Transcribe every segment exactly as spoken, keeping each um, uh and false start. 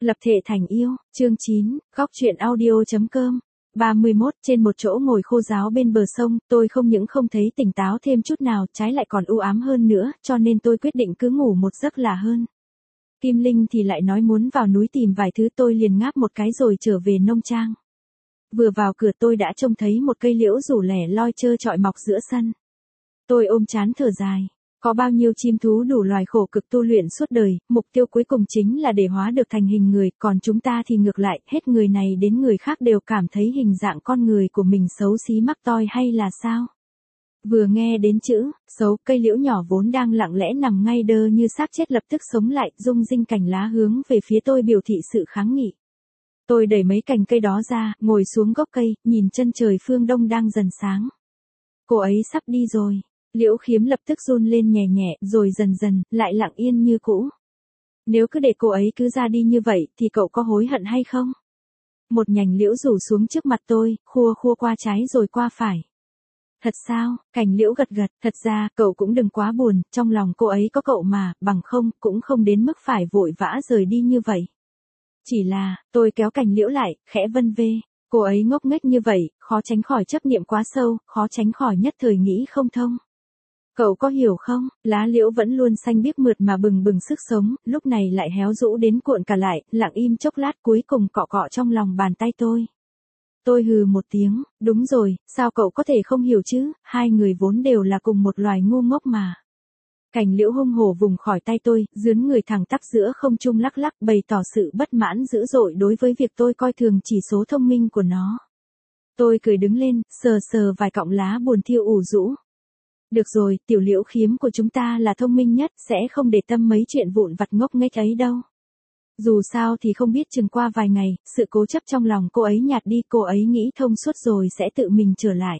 Lập thể thành yêu, chương chín, góc truyện audio.com. ba mươi mốt, trên một chỗ ngồi khô ráo bên bờ sông, tôi không những không thấy tỉnh táo thêm chút nào, trái lại còn u ám hơn nữa, cho nên tôi quyết định cứ ngủ một giấc là hơn. Kim Linh thì lại nói muốn vào núi tìm vài thứ, tôi liền ngáp một cái rồi trở về nông trang. Vừa vào cửa tôi đã trông thấy một cây liễu rủ lẻ loi trơ trọi mọc giữa sân. Tôi ôm trán thở dài. Có bao nhiêu chim thú đủ loài khổ cực tu luyện suốt đời, mục tiêu cuối cùng chính là để hóa được thành hình người, còn chúng ta thì ngược lại, hết người này đến người khác đều cảm thấy hình dạng con người của mình xấu xí mắc toi hay là sao? Vừa nghe đến chữ xấu, cây liễu nhỏ vốn đang lặng lẽ nằm ngay đơ như xác chết lập tức sống lại, rung rinh cành lá hướng về phía tôi biểu thị sự kháng nghị. Tôi đẩy mấy cành cây đó ra, ngồi xuống gốc cây, nhìn chân trời phương đông đang dần sáng. Cô ấy sắp đi rồi. Liễu Khiếm lập tức run lên nhẹ nhẹ, rồi dần dần, lại lặng yên như cũ. Nếu cứ để cô ấy cứ ra đi như vậy, thì cậu có hối hận hay không? Một nhành liễu rủ xuống trước mặt tôi, khua khua qua trái rồi qua phải. Thật sao? Cành liễu gật gật, thật ra, cậu cũng đừng quá buồn, trong lòng cô ấy có cậu mà, bằng không, cũng không đến mức phải vội vã rời đi như vậy. Chỉ là, tôi kéo cành liễu lại, khẽ vân vê. Cô ấy ngốc nghếch như vậy, khó tránh khỏi chấp niệm quá sâu, khó tránh khỏi nhất thời nghĩ không thông. Cậu có hiểu không, lá liễu vẫn luôn xanh biếc mượt mà bừng bừng sức sống, lúc này lại héo rũ đến cuộn cả lại, lặng im chốc lát cuối cùng cọ cọ trong lòng bàn tay tôi. Tôi hừ một tiếng, đúng rồi, sao cậu có thể không hiểu chứ, hai người vốn đều là cùng một loài ngu ngốc mà. Cành liễu hung hổ vùng khỏi tay tôi, dướn người thẳng tắp giữa không trung lắc lắc bày tỏ sự bất mãn dữ dội đối với việc tôi coi thường chỉ số thông minh của nó. Tôi cười đứng lên, sờ sờ vài cọng lá buồn thiêu ủ rũ. Được rồi, tiểu Liễu Khiếm của chúng ta là thông minh nhất, sẽ không để tâm mấy chuyện vụn vặt ngốc nghếch ấy đâu. Dù sao thì không biết chừng qua vài ngày, sự cố chấp trong lòng cô ấy nhạt đi, cô ấy nghĩ thông suốt rồi sẽ tự mình trở lại.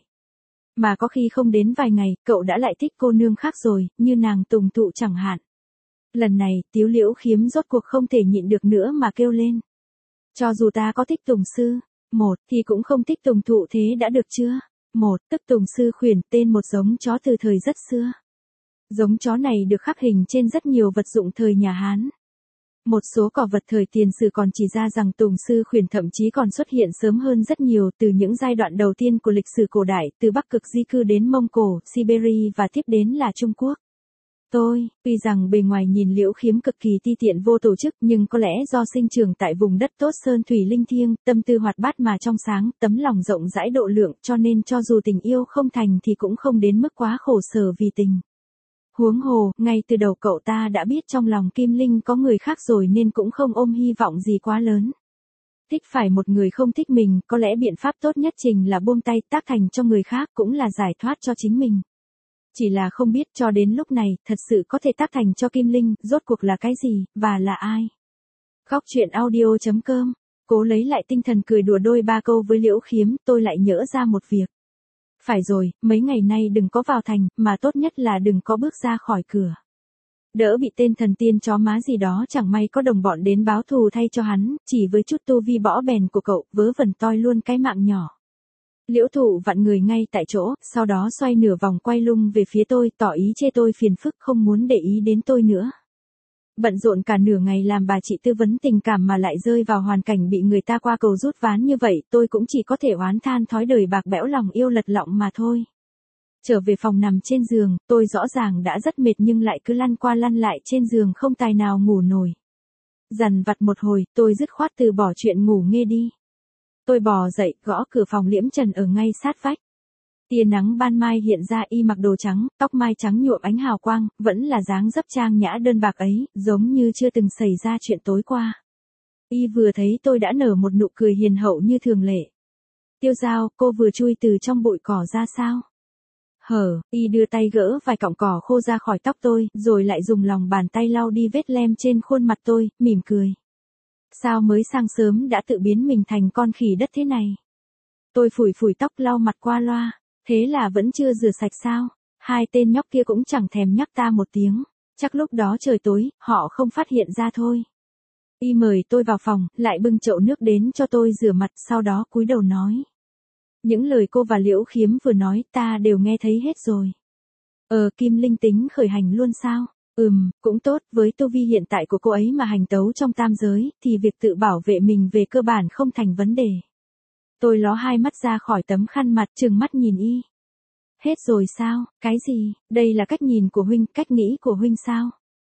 Mà có khi không đến vài ngày, cậu đã lại thích cô nương khác rồi, như nàng Tùng Thụ chẳng hạn. Lần này, tiểu Liễu Khiếm rốt cuộc không thể nhịn được nữa mà kêu lên. Cho dù ta có thích Tùng Sư, một, thì cũng không thích Tùng Thụ, thế đã được chưa? Một, tức Tùng Sư Khuyển, tên một giống chó từ thời rất xưa. Giống chó này được khắc hình trên rất nhiều vật dụng thời nhà Hán. Một số cỏ vật thời tiền sử còn chỉ ra rằng Tùng Sư Khuyển thậm chí còn xuất hiện sớm hơn rất nhiều, từ những giai đoạn đầu tiên của lịch sử cổ đại, từ Bắc Cực di cư đến Mông Cổ, Siberia và tiếp đến là Trung Quốc. Tôi, tuy rằng bề ngoài nhìn Liễu Khiếm cực kỳ ti tiện vô tổ chức, nhưng có lẽ do sinh trưởng tại vùng đất tốt sơn thủy linh thiêng, tâm tư hoạt bát mà trong sáng, tấm lòng rộng rãi độ lượng, cho nên cho dù tình yêu không thành thì cũng không đến mức quá khổ sở vì tình. Huống hồ, ngay từ đầu cậu ta đã biết trong lòng Kim Linh có người khác rồi nên cũng không ôm hy vọng gì quá lớn. Thích phải một người không thích mình, có lẽ biện pháp tốt nhất chính là buông tay, tác thành cho người khác, cũng là giải thoát cho chính mình. Chỉ là không biết cho đến lúc này, thật sự có thể tác thành cho Kim Linh, rốt cuộc là cái gì, và là ai? Góc truyện audio.com. Cố lấy lại tinh thần cười đùa đôi ba câu với Liễu Khiếm, tôi lại nhớ ra một việc. Phải rồi, mấy ngày nay đừng có vào thành, mà tốt nhất là đừng có bước ra khỏi cửa. Đỡ bị tên thần tiên chó má gì đó chẳng may có đồng bọn đến báo thù thay cho hắn, chỉ với chút tu vi bõ bèn của cậu, vớ vẩn toi luôn cái mạng nhỏ. Liễu Thụ vặn người ngay tại chỗ, sau đó xoay nửa vòng quay lưng về phía tôi, tỏ ý chê tôi phiền phức không muốn để ý đến tôi nữa. Bận rộn cả nửa ngày làm bà chị tư vấn tình cảm mà lại rơi vào hoàn cảnh bị người ta qua cầu rút ván như vậy, tôi cũng chỉ có thể oán than thói đời bạc bẽo lòng yêu lật lọng mà thôi. Trở về phòng nằm trên giường, tôi rõ ràng đã rất mệt nhưng lại cứ lăn qua lăn lại trên giường không tài nào ngủ nổi. Dằn vặt một hồi, tôi dứt khoát từ bỏ chuyện ngủ nghe đi. Tôi bò dậy, gõ cửa phòng Liễm Trần ở ngay sát vách. Tia nắng ban mai hiện ra, y mặc đồ trắng, tóc mai trắng nhuộm ánh hào quang, vẫn là dáng dấp trang nhã đơn bạc ấy, giống như chưa từng xảy ra chuyện tối qua. Y vừa thấy tôi đã nở một nụ cười hiền hậu như thường lệ. Tiêu Giao, cô vừa chui từ trong bụi cỏ ra sao? Hở, y đưa tay gỡ vài cọng cỏ khô ra khỏi tóc tôi, rồi lại dùng lòng bàn tay lau đi vết lem trên khuôn mặt tôi, mỉm cười. Sao mới sáng sớm đã tự biến mình thành con khỉ đất thế này? Tôi phủi phủi tóc lau mặt qua loa, thế là vẫn chưa rửa sạch sao? Hai tên nhóc kia cũng chẳng thèm nhắc ta một tiếng, chắc lúc đó trời tối, họ không phát hiện ra thôi. Y mời tôi vào phòng, lại bưng chậu nước đến cho tôi rửa mặt, sau đó cúi đầu nói. Những lời cô và Liễu Khiếm vừa nói ta đều nghe thấy hết rồi. Ờ, Kim Linh tính khởi hành luôn sao? Ừm, cũng tốt, với tu vi hiện tại của cô ấy mà hành tấu trong tam giới, thì việc tự bảo vệ mình về cơ bản không thành vấn đề. Tôi ló hai mắt ra khỏi tấm khăn mặt, trừng mắt nhìn y. Hết rồi sao, cái gì, đây là cách nhìn của huynh, cách nghĩ của huynh sao?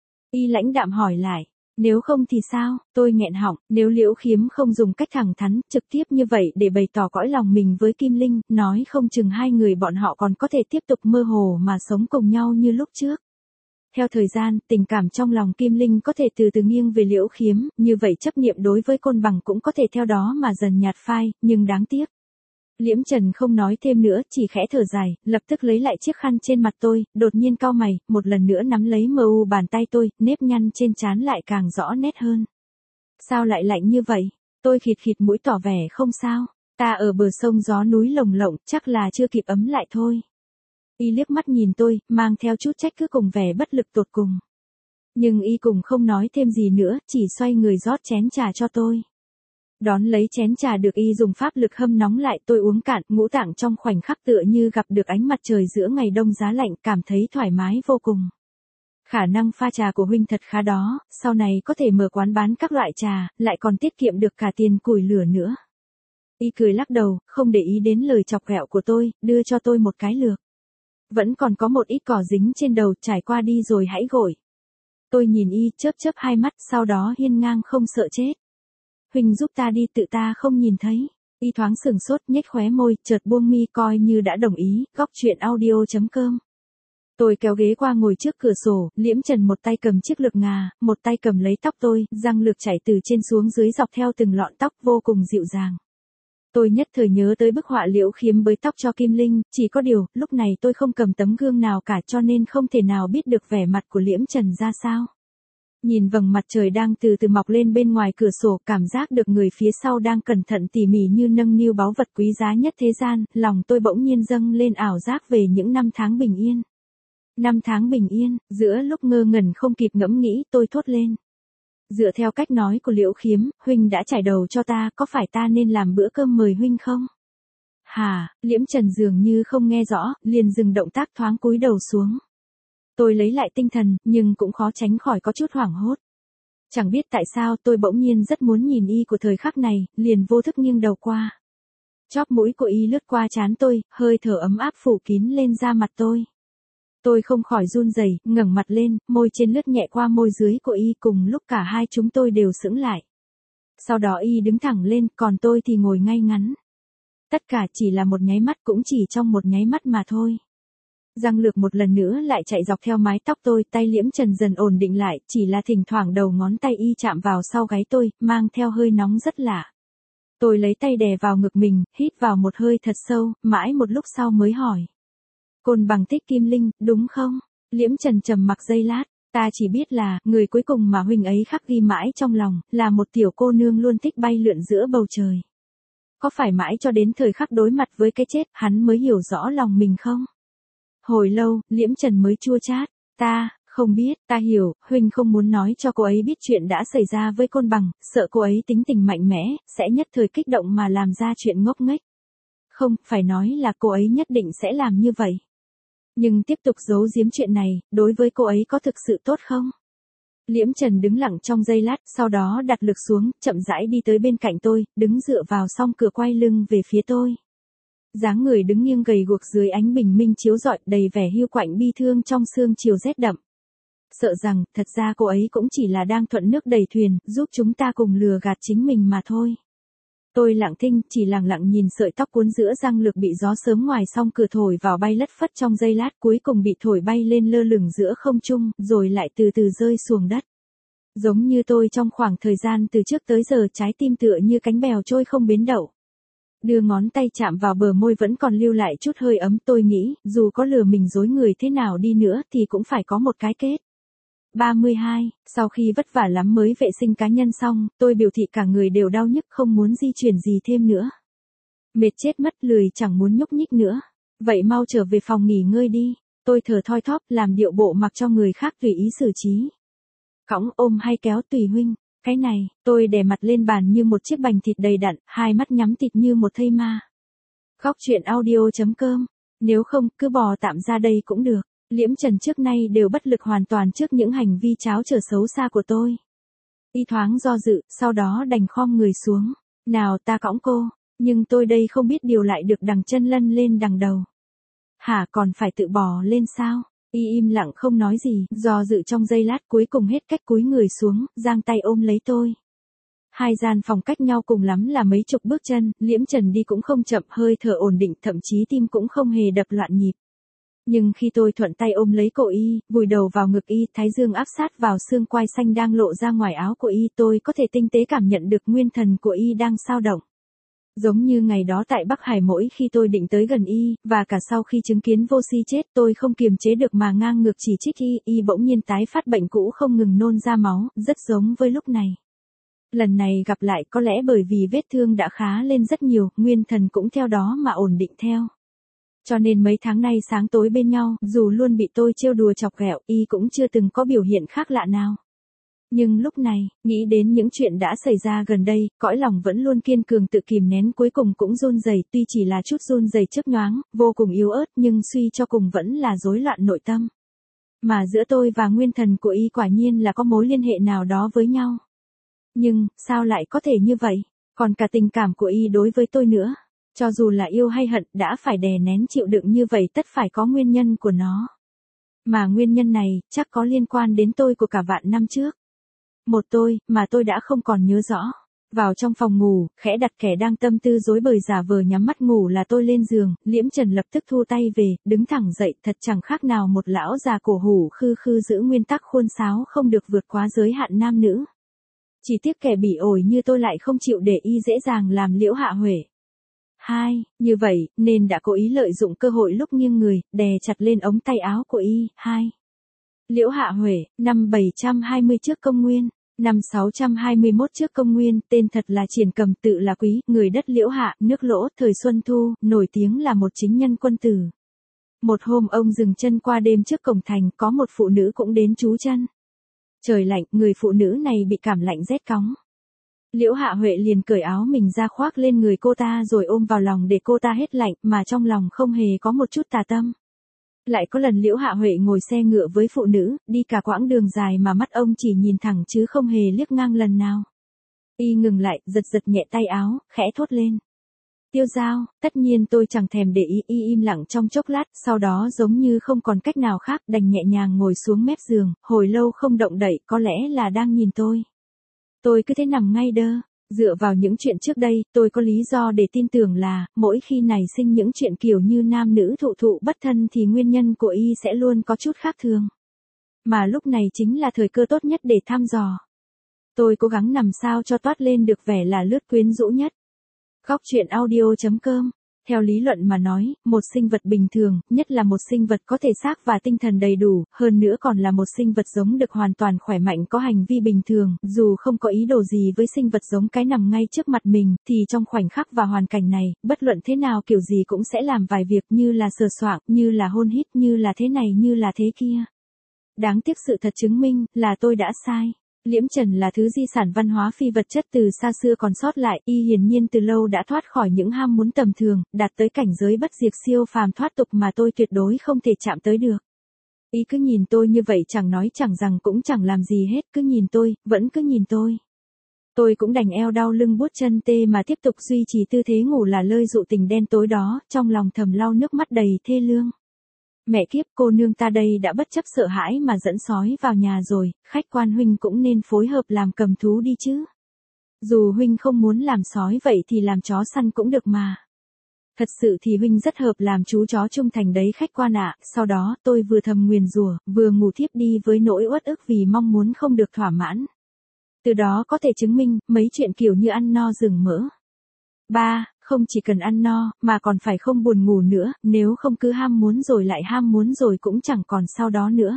Y lãnh đạm hỏi lại, nếu không thì sao, tôi nghẹn họng, nếu Liễu Khiếm không dùng cách thẳng thắn, trực tiếp như vậy để bày tỏ cõi lòng mình với Kim Linh, nói không chừng hai người bọn họ còn có thể tiếp tục mơ hồ mà sống cùng nhau như lúc trước. Theo thời gian, tình cảm trong lòng Kim Linh có thể từ từ nghiêng về Liễu Khiếm, như vậy chấp niệm đối với Côn Bằng cũng có thể theo đó mà dần nhạt phai, nhưng đáng tiếc. Liễm Trần không nói thêm nữa, chỉ khẽ thở dài, lập tức lấy lại chiếc khăn trên mặt tôi, đột nhiên cau mày, một lần nữa nắm lấy mờ u bàn tay tôi, nếp nhăn trên trán lại càng rõ nét hơn. Sao lại lạnh như vậy? Tôi khịt khịt mũi tỏ vẻ không sao, ta ở bờ sông gió núi lồng lộng, chắc là chưa kịp ấm lại thôi. Y liếc mắt nhìn tôi, mang theo chút trách cứ cùng vẻ bất lực tột cùng. Nhưng y cùng không nói thêm gì nữa, chỉ xoay người rót chén trà cho tôi. Đón lấy chén trà được y dùng pháp lực hâm nóng lại, tôi uống cạn, ngũ tạng trong khoảnh khắc tựa như gặp được ánh mặt trời giữa ngày đông giá lạnh, cảm thấy thoải mái vô cùng. Khả năng pha trà của huynh thật khá đó, sau này có thể mở quán bán các loại trà, lại còn tiết kiệm được cả tiền củi lửa nữa. Y cười lắc đầu, không để ý đến lời chọc ghẹo của tôi, đưa cho tôi một cái lược. Vẫn còn có một ít cỏ dính trên đầu, trải qua đi rồi hãy gội. Tôi nhìn y, chớp chớp hai mắt, sau đó hiên ngang không sợ chết. Huynh giúp ta đi, tự ta không nhìn thấy. Y thoáng sừng sốt, nhếch khóe môi, chợt buông mi coi như đã đồng ý. Góc truyện audio chấm com. Tôi kéo ghế qua ngồi trước cửa sổ, Liễm Trần một tay cầm chiếc lược ngà, một tay cầm lấy tóc tôi, răng lược chảy từ trên xuống dưới dọc theo từng lọn tóc, vô cùng dịu dàng. Tôi nhất thời nhớ tới bức họa Liễu Khiếm bới tóc cho Kim Linh, chỉ có điều, lúc này tôi không cầm tấm gương nào cả cho nên không thể nào biết được vẻ mặt của Liễm Trần ra sao. Nhìn vầng mặt trời đang từ từ mọc lên bên ngoài cửa sổ, cảm giác được người phía sau đang cẩn thận tỉ mỉ như nâng niu báu vật quý giá nhất thế gian, lòng tôi bỗng nhiên dâng lên ảo giác về những năm tháng bình yên. Năm tháng bình yên, giữa lúc ngơ ngẩn không kịp ngẫm nghĩ, tôi thốt lên. Dựa theo cách nói của Liễu Khiếm, huynh đã trải đầu cho ta, có phải ta nên làm bữa cơm mời huynh không? Hả, Liễm Trần dường như không nghe rõ, liền dừng động tác thoáng cúi đầu xuống. Tôi lấy lại tinh thần, nhưng cũng khó tránh khỏi có chút hoảng hốt. Chẳng biết tại sao tôi bỗng nhiên rất muốn nhìn y của thời khắc này, liền vô thức nghiêng đầu qua. Chóp mũi của y lướt qua trán tôi, hơi thở ấm áp phủ kín lên da mặt tôi. Tôi không khỏi run rẩy, ngẩng mặt lên, môi trên lướt nhẹ qua môi dưới của y, cùng lúc cả hai chúng tôi đều sững lại. Sau đó y đứng thẳng lên, còn tôi thì ngồi ngay ngắn. Tất cả chỉ là một nháy mắt, cũng chỉ trong một nháy mắt mà thôi. Răng lược một lần nữa lại chạy dọc theo mái tóc tôi, tay Liễm Trần dần ổn định lại, chỉ là thỉnh thoảng đầu ngón tay y chạm vào sau gáy tôi, mang theo hơi nóng rất lạ. Tôi lấy tay đè vào ngực mình, hít vào một hơi thật sâu, mãi một lúc sau mới hỏi. Côn Bằng thích Kim Linh, đúng không? Liễm Trần trầm mặc giây lát, ta chỉ biết là, người cuối cùng mà huynh ấy khắc ghi mãi trong lòng, là một tiểu cô nương luôn thích bay lượn giữa bầu trời. Có phải mãi cho đến thời khắc đối mặt với cái chết, hắn mới hiểu rõ lòng mình không? Hồi lâu, Liễm Trần mới chua chát, ta, không biết, ta hiểu, huynh không muốn nói cho cô ấy biết chuyện đã xảy ra với Côn Bằng, sợ cô ấy tính tình mạnh mẽ, sẽ nhất thời kích động mà làm ra chuyện ngốc nghếch. Không, phải nói là cô ấy nhất định sẽ làm như vậy. Nhưng tiếp tục giấu giếm chuyện này, đối với cô ấy có thực sự tốt không? Liễm Trần đứng lặng trong giây lát, sau đó đặt lược xuống, chậm rãi đi tới bên cạnh tôi, đứng dựa vào song cửa quay lưng về phía tôi. Dáng người đứng nghiêng gầy guộc dưới ánh bình minh chiếu rọi, đầy vẻ hiu quạnh bi thương trong sương chiều rét đậm. Sợ rằng, thật ra cô ấy cũng chỉ là đang thuận nước đẩy thuyền, giúp chúng ta cùng lừa gạt chính mình mà thôi. Tôi lặng thinh, chỉ lặng lặng nhìn sợi tóc cuốn giữa răng lược bị gió sớm ngoài song cửa thổi vào bay lất phất trong giây lát, cuối cùng bị thổi bay lên lơ lửng giữa không trung, rồi lại từ từ rơi xuống đất. Giống như tôi trong khoảng thời gian từ trước tới giờ, trái tim tựa như cánh bèo trôi không bến đậu. Đưa ngón tay chạm vào bờ môi vẫn còn lưu lại chút hơi ấm, tôi nghĩ, dù có lừa mình dối người thế nào đi nữa thì cũng phải có một cái kết. ba mươi hai, sau khi vất vả lắm mới vệ sinh cá nhân xong, tôi biểu thị cả người đều đau nhức, không muốn di chuyển gì thêm nữa. Mệt chết mất, lười chẳng muốn nhúc nhích nữa. Vậy mau trở về phòng nghỉ ngơi đi. Tôi thở thoi thóp, làm điệu bộ mặc cho người khác tùy ý xử trí. Cõng, ôm hay kéo tùy huynh. Cái này, tôi đè mặt lên bàn như một chiếc bành thịt đầy đặn, hai mắt nhắm tịt như một thây ma. Góc truyện audio chấm com. Nếu không, cứ bò tạm ra đây cũng được. Liễm Trần trước nay đều bất lực hoàn toàn trước những hành vi tráo trở xấu xa của tôi. Y thoáng do dự, sau đó đành khom người xuống. Nào ta cõng cô, nhưng tôi đây không biết điều lại được đằng chân lân lên đằng đầu. Hả, còn phải tự bò lên sao? Y im lặng không nói gì, do dự trong giây lát cuối cùng hết cách cúi người xuống, giang tay ôm lấy tôi. Hai gian phòng cách nhau cùng lắm là mấy chục bước chân, Liễm Trần đi cũng không chậm, hơi thở ổn định, thậm chí tim cũng không hề đập loạn nhịp. Nhưng khi tôi thuận tay ôm lấy cổ y, vùi đầu vào ngực y, thái dương áp sát vào xương quai xanh đang lộ ra ngoài áo của y, tôi có thể tinh tế cảm nhận được nguyên thần của y đang xao động. Giống như ngày đó tại Bắc Hải, mỗi khi tôi định tới gần y, và cả sau khi chứng kiến Vô Si chết, tôi không kiềm chế được mà ngang ngược chỉ trích y, y bỗng nhiên tái phát bệnh cũ không ngừng nôn ra máu, rất giống với lúc này. Lần này gặp lại có lẽ bởi vì vết thương đã khá lên rất nhiều, nguyên thần cũng theo đó mà ổn định theo. Cho nên mấy tháng nay sáng tối bên nhau, dù luôn bị tôi trêu đùa chọc ghẹo, y cũng chưa từng có biểu hiện khác lạ nào. Nhưng lúc này, nghĩ đến những chuyện đã xảy ra gần đây, cõi lòng vẫn luôn kiên cường tự kìm nén cuối cùng cũng run rẩy, tuy chỉ là chút run rẩy chớp nhoáng, vô cùng yếu ớt nhưng suy cho cùng vẫn là rối loạn nội tâm. Mà giữa tôi và nguyên thần của y quả nhiên là có mối liên hệ nào đó với nhau. Nhưng, sao lại có thể như vậy? Còn cả tình cảm của y đối với tôi nữa. Cho dù là yêu hay hận, đã phải đè nén chịu đựng như vậy tất phải có nguyên nhân của nó. Mà nguyên nhân này, chắc có liên quan đến tôi của cả vạn năm trước. Một tôi, mà tôi đã không còn nhớ rõ. Vào trong phòng ngủ, khẽ đặt kẻ đang tâm tư rối bời giả vờ nhắm mắt ngủ là tôi lên giường, Liễm Trần lập tức thu tay về, đứng thẳng dậy, thật chẳng khác nào một lão già cổ hủ khư khư giữ nguyên tắc khuôn sáo không được vượt quá giới hạn nam nữ. Chỉ tiếc kẻ bỉ ổi như tôi lại không chịu để y dễ dàng làm Liễu Hạ Huệ. Hai, như vậy, nên đã cố ý lợi dụng cơ hội lúc nghiêng người, đè chặt lên ống tay áo của y. Hai. Liễu Hạ Huệ, năm bảy trăm hai mươi trước công nguyên, năm sáu trăm hai mươi mốt trước công nguyên, tên thật là Triển Cầm, tự là Quý, người đất Liễu Hạ, nước Lỗ, thời Xuân Thu, nổi tiếng là một chính nhân quân tử. Một hôm ông dừng chân qua đêm trước cổng thành, có một phụ nữ cũng đến trú chân. Trời lạnh, người phụ nữ này bị cảm lạnh rét cóng. Liễu Hạ Huệ liền cởi áo mình ra khoác lên người cô ta rồi ôm vào lòng để cô ta hết lạnh, mà trong lòng không hề có một chút tà tâm. Lại có lần Liễu Hạ Huệ ngồi xe ngựa với phụ nữ, đi cả quãng đường dài mà mắt ông chỉ nhìn thẳng chứ không hề liếc ngang lần nào. Y ngừng lại, giật giật nhẹ tay áo, khẽ thốt lên. Tiêu Giao, tất nhiên tôi chẳng thèm để ý, y im lặng trong chốc lát, sau đó giống như không còn cách nào khác, đành nhẹ nhàng ngồi xuống mép giường, hồi lâu không động đậy, có lẽ là đang nhìn tôi. Tôi cứ thế nằm ngay đơ, dựa vào những chuyện trước đây, tôi có lý do để tin tưởng là, mỗi khi nảy sinh những chuyện kiểu như nam nữ thụ thụ bất thân thì nguyên nhân của y sẽ luôn có chút khác thường. Mà lúc này chính là thời cơ tốt nhất để thăm dò. Tôi cố gắng nằm sao cho toát lên được vẻ là lướt quyến rũ nhất. Góc truyện audio chấm com. Theo lý luận mà nói, một sinh vật bình thường, nhất là một sinh vật có thể xác và tinh thần đầy đủ, hơn nữa còn là một sinh vật giống được hoàn toàn khỏe mạnh có hành vi bình thường, dù không có ý đồ gì với sinh vật giống cái nằm ngay trước mặt mình, thì trong khoảnh khắc và hoàn cảnh này, bất luận thế nào kiểu gì cũng sẽ làm vài việc như là sờ soạng, như là hôn hít, như là thế này như là thế kia. Đáng tiếc sự thật chứng minh là tôi đã sai. Liễm Trần là thứ di sản văn hóa phi vật chất từ xa xưa còn sót lại, y hiển nhiên từ lâu đã thoát khỏi những ham muốn tầm thường, đạt tới cảnh giới bất diệt siêu phàm thoát tục mà tôi tuyệt đối không thể chạm tới được. Y cứ nhìn tôi như vậy, chẳng nói chẳng rằng cũng chẳng làm gì hết, cứ nhìn tôi, vẫn cứ nhìn tôi. Tôi cũng đành eo đau lưng buốt chân tê mà tiếp tục duy trì tư thế ngủ là lơi dụ tình đen tối đó, trong lòng thầm lau nước mắt đầy thê lương. Mẹ kiếp, cô nương ta đây đã bất chấp sợ hãi mà dẫn sói vào nhà rồi, khách quan huynh cũng nên phối hợp làm cầm thú đi chứ. Dù huynh không muốn làm sói vậy thì làm chó săn cũng được mà. Thật sự thì huynh rất hợp làm chú chó trung thành đấy khách quan ạ. Sau đó tôi vừa thầm nguyền rủa, vừa ngủ thiếp đi với nỗi uất ức vì mong muốn không được thỏa mãn. Từ đó có thể chứng minh, mấy chuyện kiểu như ăn no rừng mỡ. ba. Không chỉ cần ăn no, mà còn phải không buồn ngủ nữa, nếu không cứ ham muốn rồi lại ham muốn rồi cũng chẳng còn sau đó nữa.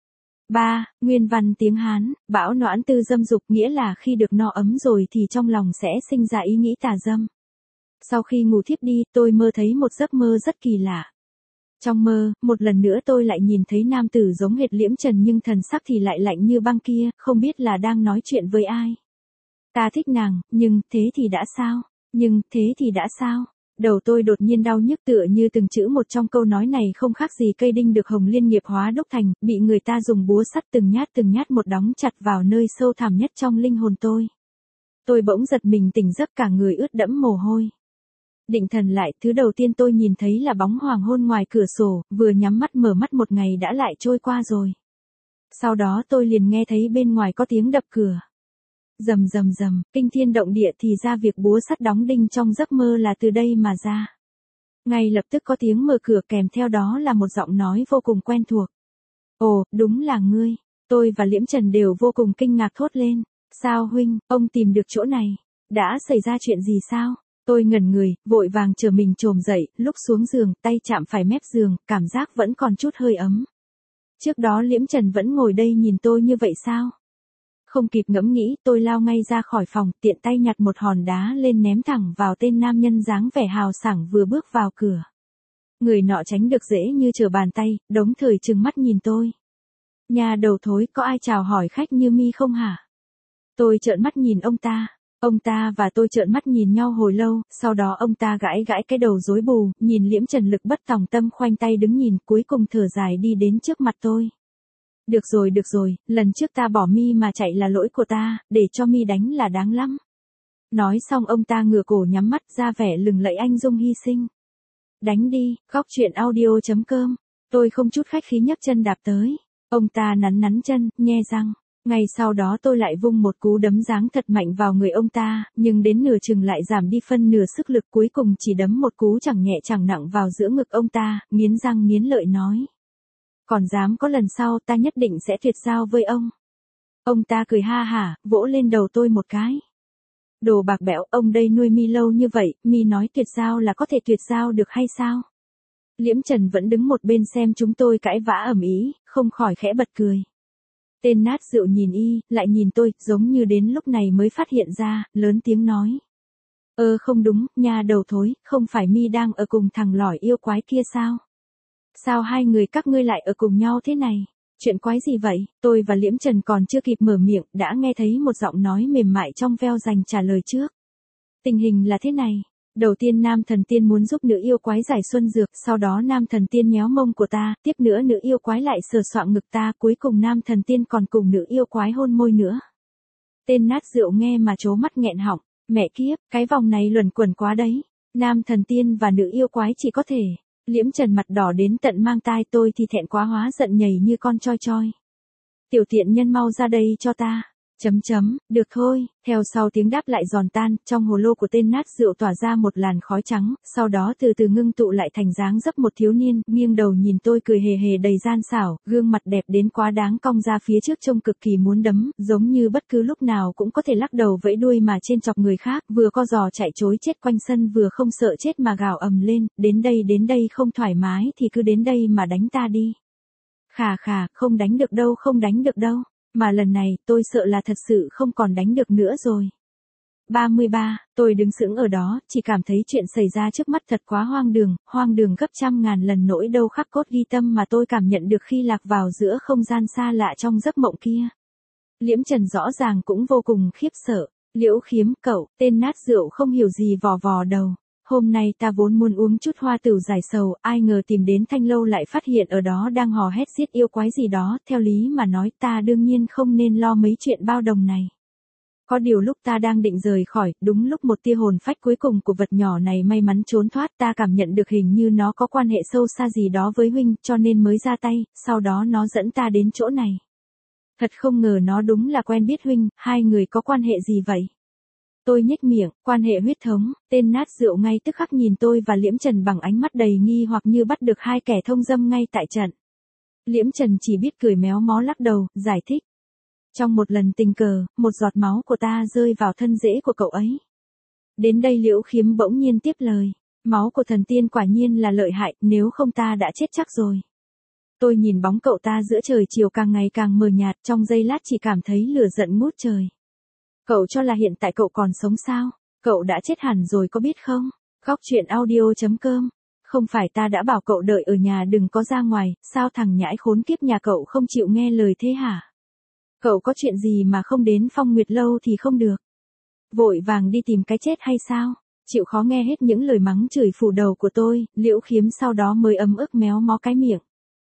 ba. Nguyên văn tiếng Hán, bão noãn tư dâm dục, nghĩa là khi được no ấm rồi thì trong lòng sẽ sinh ra ý nghĩ tà dâm. Sau khi ngủ thiếp đi, tôi mơ thấy một giấc mơ rất kỳ lạ. Trong mơ, một lần nữa tôi lại nhìn thấy nam tử giống hệt Liễm Trần nhưng thần sắc thì lại lạnh như băng kia, không biết là đang nói chuyện với ai. Ta thích nàng, nhưng thế thì đã sao? Nhưng thế thì đã sao? Đầu tôi đột nhiên đau nhức tựa như từng chữ một trong câu nói này không khác gì cây đinh được Hồng Liên nghiệp hóa đúc thành, bị người ta dùng búa sắt từng nhát từng nhát một đóng chặt vào nơi sâu thẳm nhất trong linh hồn tôi. Tôi bỗng giật mình tỉnh giấc cả người ướt đẫm mồ hôi. Định thần lại, thứ đầu tiên tôi nhìn thấy là bóng hoàng hôn ngoài cửa sổ, vừa nhắm mắt mở mắt một ngày đã lại trôi qua rồi. Sau đó tôi liền nghe thấy bên ngoài có tiếng đập cửa. Rầm rầm rầm, kinh thiên động địa, thì ra việc búa sắt đóng đinh trong giấc mơ là từ đây mà ra. Ngay lập tức có tiếng mở cửa, kèm theo đó là một giọng nói vô cùng quen thuộc. Ồ, đúng là ngươi. Tôi và Liễm Trần đều vô cùng kinh ngạc thốt lên. Sao huynh, ông tìm được chỗ này? Đã xảy ra chuyện gì sao? Tôi ngẩn người, vội vàng trở mình chồm dậy, lúc xuống giường, tay chạm phải mép giường, cảm giác vẫn còn chút hơi ấm. Trước đó Liễm Trần vẫn ngồi đây nhìn tôi như vậy sao? Không kịp ngẫm nghĩ, tôi lao ngay ra khỏi phòng, tiện tay nhặt một hòn đá lên ném thẳng vào tên nam nhân dáng vẻ hào sảng vừa bước vào cửa. Người nọ tránh được dễ như trở bàn tay, đống thời trừng mắt nhìn tôi. Nhà đầu thối, có ai chào hỏi khách như mi không hả? Tôi trợn mắt nhìn ông ta. Ông ta và tôi trợn mắt nhìn nhau hồi lâu, sau đó ông ta gãi gãi cái đầu rối bù, nhìn Liễm Trần lực bất tòng tâm khoanh tay đứng nhìn, cuối cùng thở dài đi đến trước mặt tôi. Được rồi được rồi, lần trước ta bỏ mi mà chạy là lỗi của ta, để cho mi đánh là đáng lắm. Nói xong ông ta ngửa cổ nhắm mắt ra vẻ lừng lẫy anh dung hy sinh. Đánh đi, góc truyện audio chấm com. Tôi không chút khách khí nhấc chân đạp tới. Ông ta nắn nắn chân, nhe răng. Ngay sau đó tôi lại vung một cú đấm giáng thật mạnh vào người ông ta, nhưng đến nửa chừng lại giảm đi phân nửa sức lực, cuối cùng chỉ đấm một cú chẳng nhẹ chẳng nặng vào giữa ngực ông ta, nghiến răng nghiến lợi nói. Còn dám có lần sau, ta nhất định sẽ tuyệt giao với ông. Ông ta cười ha hả, vỗ lên đầu tôi một cái. Đồ bạc bẽo, ông đây nuôi mi lâu như vậy, mi nói tuyệt giao là có thể tuyệt giao được hay sao? Liễm Trần vẫn đứng một bên xem chúng tôi cãi vã ầm ĩ, không khỏi khẽ bật cười. Tên nát rượu nhìn y, lại nhìn tôi, giống như đến lúc này mới phát hiện ra, lớn tiếng nói. Ơ không đúng, nha đầu thối, không phải mi đang ở cùng thằng lỏi yêu quái kia sao? Sao hai người các ngươi lại ở cùng nhau thế này? Chuyện quái gì vậy? Tôi và Liễm Trần còn chưa kịp mở miệng, đã nghe thấy một giọng nói mềm mại trong veo dành trả lời trước. Tình hình là thế này. Đầu tiên nam thần tiên muốn giúp nữ yêu quái giải xuân dược, sau đó nam thần tiên nhéo mông của ta, tiếp nữa nữ yêu quái lại sờ soạng ngực ta, cuối cùng nam thần tiên còn cùng nữ yêu quái hôn môi nữa. Tên nát rượu nghe mà trố mắt nghẹn họng, mẹ kiếp, cái vòng này luẩn quẩn quá đấy. Nam thần tiên và nữ yêu quái chỉ có thể. Liễm Trần mặt đỏ đến tận mang tai, tôi thì thẹn quá hóa giận nhảy như con choi choi. Tiểu tiện nhân mau ra đây cho ta. Chấm chấm, được thôi, theo sau tiếng đáp lại giòn tan, trong hồ lô của tên nát rượu tỏa ra một làn khói trắng, sau đó từ từ ngưng tụ lại thành dáng dấp một thiếu niên, nghiêng đầu nhìn tôi cười hề hề đầy gian xảo, gương mặt đẹp đến quá đáng cong ra phía trước trông cực kỳ muốn đấm, giống như bất cứ lúc nào cũng có thể lắc đầu vẫy đuôi mà trên chọc người khác, vừa co giò chạy trối chết quanh sân vừa không sợ chết mà gào ầm lên, đến đây đến đây không thoải mái thì cứ đến đây mà đánh ta đi. Khà khà, không đánh được đâu không đánh được đâu. Mà lần này, tôi sợ là thật sự không còn đánh được nữa rồi. ba mươi ba, tôi đứng sững ở đó, chỉ cảm thấy chuyện xảy ra trước mắt thật quá hoang đường, hoang đường gấp trăm ngàn lần nỗi đau khắc cốt ghi tâm mà tôi cảm nhận được khi lạc vào giữa không gian xa lạ trong giấc mộng kia. Liễm Trần rõ ràng cũng vô cùng khiếp sợ. Liễu Khiếm, cậu, tên nát rượu không hiểu gì vò vò đầu. Hôm nay ta vốn muốn uống chút hoa tửu giải sầu, ai ngờ tìm đến Thanh Lâu lại phát hiện ở đó đang hò hét giết yêu quái gì đó, theo lý mà nói ta đương nhiên không nên lo mấy chuyện bao đồng này. Có điều lúc ta đang định rời khỏi, đúng lúc một tia hồn phách cuối cùng của vật nhỏ này may mắn trốn thoát, ta cảm nhận được hình như nó có quan hệ sâu xa gì đó với huynh, cho nên mới ra tay, sau đó nó dẫn ta đến chỗ này. Thật không ngờ nó đúng là quen biết huynh, hai người có quan hệ gì vậy? Tôi nhếch miệng, quan hệ huyết thống, tên nát rượu ngay tức khắc nhìn tôi và Liễm Trần bằng ánh mắt đầy nghi hoặc như bắt được hai kẻ thông dâm ngay tại trận. Liễm Trần chỉ biết cười méo mó lắc đầu, giải thích. Trong một lần tình cờ, một giọt máu của ta rơi vào thân rễ của cậu ấy. Đến đây Liễu Khiếm bỗng nhiên tiếp lời, máu của thần tiên quả nhiên là lợi hại, nếu không ta đã chết chắc rồi. Tôi nhìn bóng cậu ta giữa trời chiều càng ngày càng mờ nhạt, trong giây lát chỉ cảm thấy lửa giận ngút trời. Cậu cho là hiện tại cậu còn sống sao? Cậu đã chết hẳn rồi có biết không? Góc truyện audio chấm com. Không phải ta đã bảo cậu đợi ở nhà đừng có ra ngoài, sao thằng nhãi khốn kiếp nhà cậu không chịu nghe lời thế hả? Cậu có chuyện gì mà không đến Phong Nguyệt Lâu thì không được? Vội vàng đi tìm cái chết hay sao? Chịu khó nghe hết những lời mắng chửi phủ đầu của tôi, Liễu Khiếm sau đó mới ấm ức méo mó cái miệng.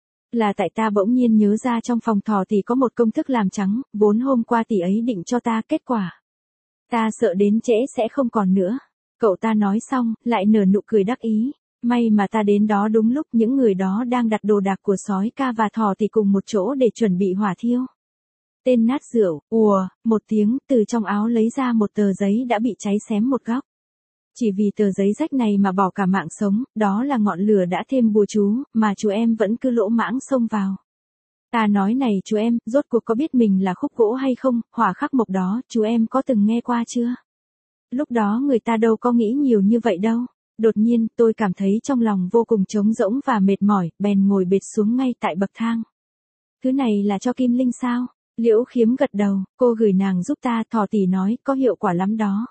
Là tại ta bỗng nhiên nhớ ra trong phòng thò thì có một công thức làm trắng, vốn hôm qua tỷ ấy định cho ta, kết quả. Ta sợ đến trễ sẽ không còn nữa. Cậu ta nói xong, lại nở nụ cười đắc ý. May mà ta đến đó đúng lúc những người đó đang đặt đồ đạc của sói ca và thỏ thì cùng một chỗ để chuẩn bị hỏa thiêu. Tên nát rượu, ùa, một tiếng, từ trong áo lấy ra một tờ giấy đã bị cháy xém một góc. Chỉ vì tờ giấy rách này mà bỏ cả mạng sống, đó là ngọn lửa đã thêm bùa chú, mà chú em vẫn cứ lỗ mãng xông vào. Ta nói này chú em, rốt cuộc có biết mình là khúc gỗ hay không, hỏa khắc mộc đó, chú em có từng nghe qua chưa? Lúc đó người ta đâu có nghĩ nhiều như vậy đâu. Đột nhiên, tôi cảm thấy trong lòng vô cùng trống rỗng và mệt mỏi, bèn ngồi bệt xuống ngay tại bậc thang. Thứ này là cho Kim Linh sao? Liễu Khiếm gật đầu, cô gửi nàng giúp ta, thỏ tỷ nói, có hiệu quả lắm đó.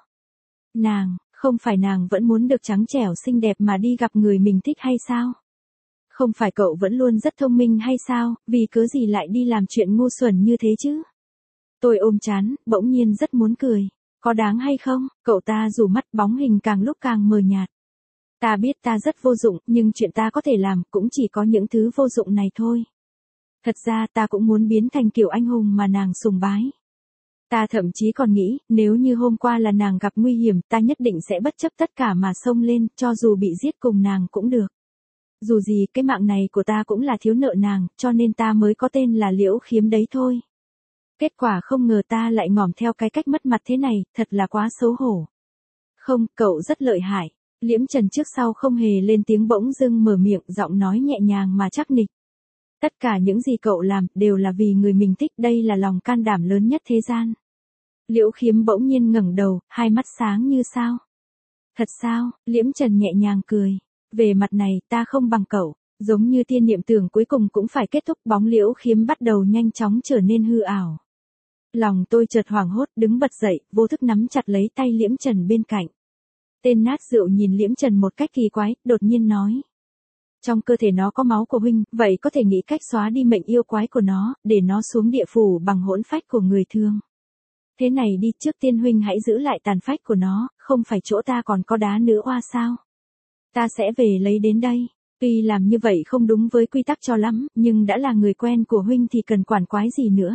Nàng, không phải nàng vẫn muốn được trắng trẻo xinh đẹp mà đi gặp người mình thích hay sao? Không phải cậu vẫn luôn rất thông minh hay sao, vì cớ gì lại đi làm chuyện ngu xuẩn như thế chứ? Tôi ôm chán, bỗng nhiên rất muốn cười. Có đáng hay không? Cậu ta rủ mắt, bóng hình càng lúc càng mờ nhạt. Ta biết ta rất vô dụng, nhưng chuyện ta có thể làm cũng chỉ có những thứ vô dụng này thôi. Thật ra ta cũng muốn biến thành kiểu anh hùng mà nàng sùng bái. Ta thậm chí còn nghĩ, nếu như hôm qua là nàng gặp nguy hiểm, ta nhất định sẽ bất chấp tất cả mà xông lên, cho dù bị giết cùng nàng cũng được. Dù gì, cái mạng này của ta cũng là thiếu nợ nàng, cho nên ta mới có tên là Liễu Khiếm đấy thôi. Kết quả không ngờ ta lại ngòm theo cái cách mất mặt thế này, thật là quá xấu hổ. Không, cậu rất lợi hại. Liễm Trần trước sau không hề lên tiếng, bỗng dưng mở miệng, giọng nói nhẹ nhàng mà chắc nịch. Tất cả những gì cậu làm, đều là vì người mình thích, đây là lòng can đảm lớn nhất thế gian. Liễu Khiếm bỗng nhiên ngẩng đầu, hai mắt sáng như sao. Thật sao? Liễm Trần nhẹ nhàng cười. Về mặt này, ta không bằng cậu. Giống như tiên niệm tưởng cuối cùng cũng phải kết thúc, bóng Liễu Khiếm bắt đầu nhanh chóng trở nên hư ảo. Lòng tôi chợt hoảng hốt, đứng bật dậy, vô thức nắm chặt lấy tay Liễm Trần bên cạnh. Tên nát rượu nhìn Liễm Trần một cách kỳ quái, đột nhiên nói. Trong cơ thể nó có máu của huynh, vậy có thể nghĩ cách xóa đi mệnh yêu quái của nó, để nó xuống địa phủ bằng hỗn phách của người thường. Thế này đi, trước tiên huynh hãy giữ lại tàn phách của nó, không phải chỗ ta còn có đá nữa oa sao? Ta sẽ về lấy đến đây. Tuy làm như vậy không đúng với quy tắc cho lắm, nhưng đã là người quen của huynh thì cần quản quái gì nữa.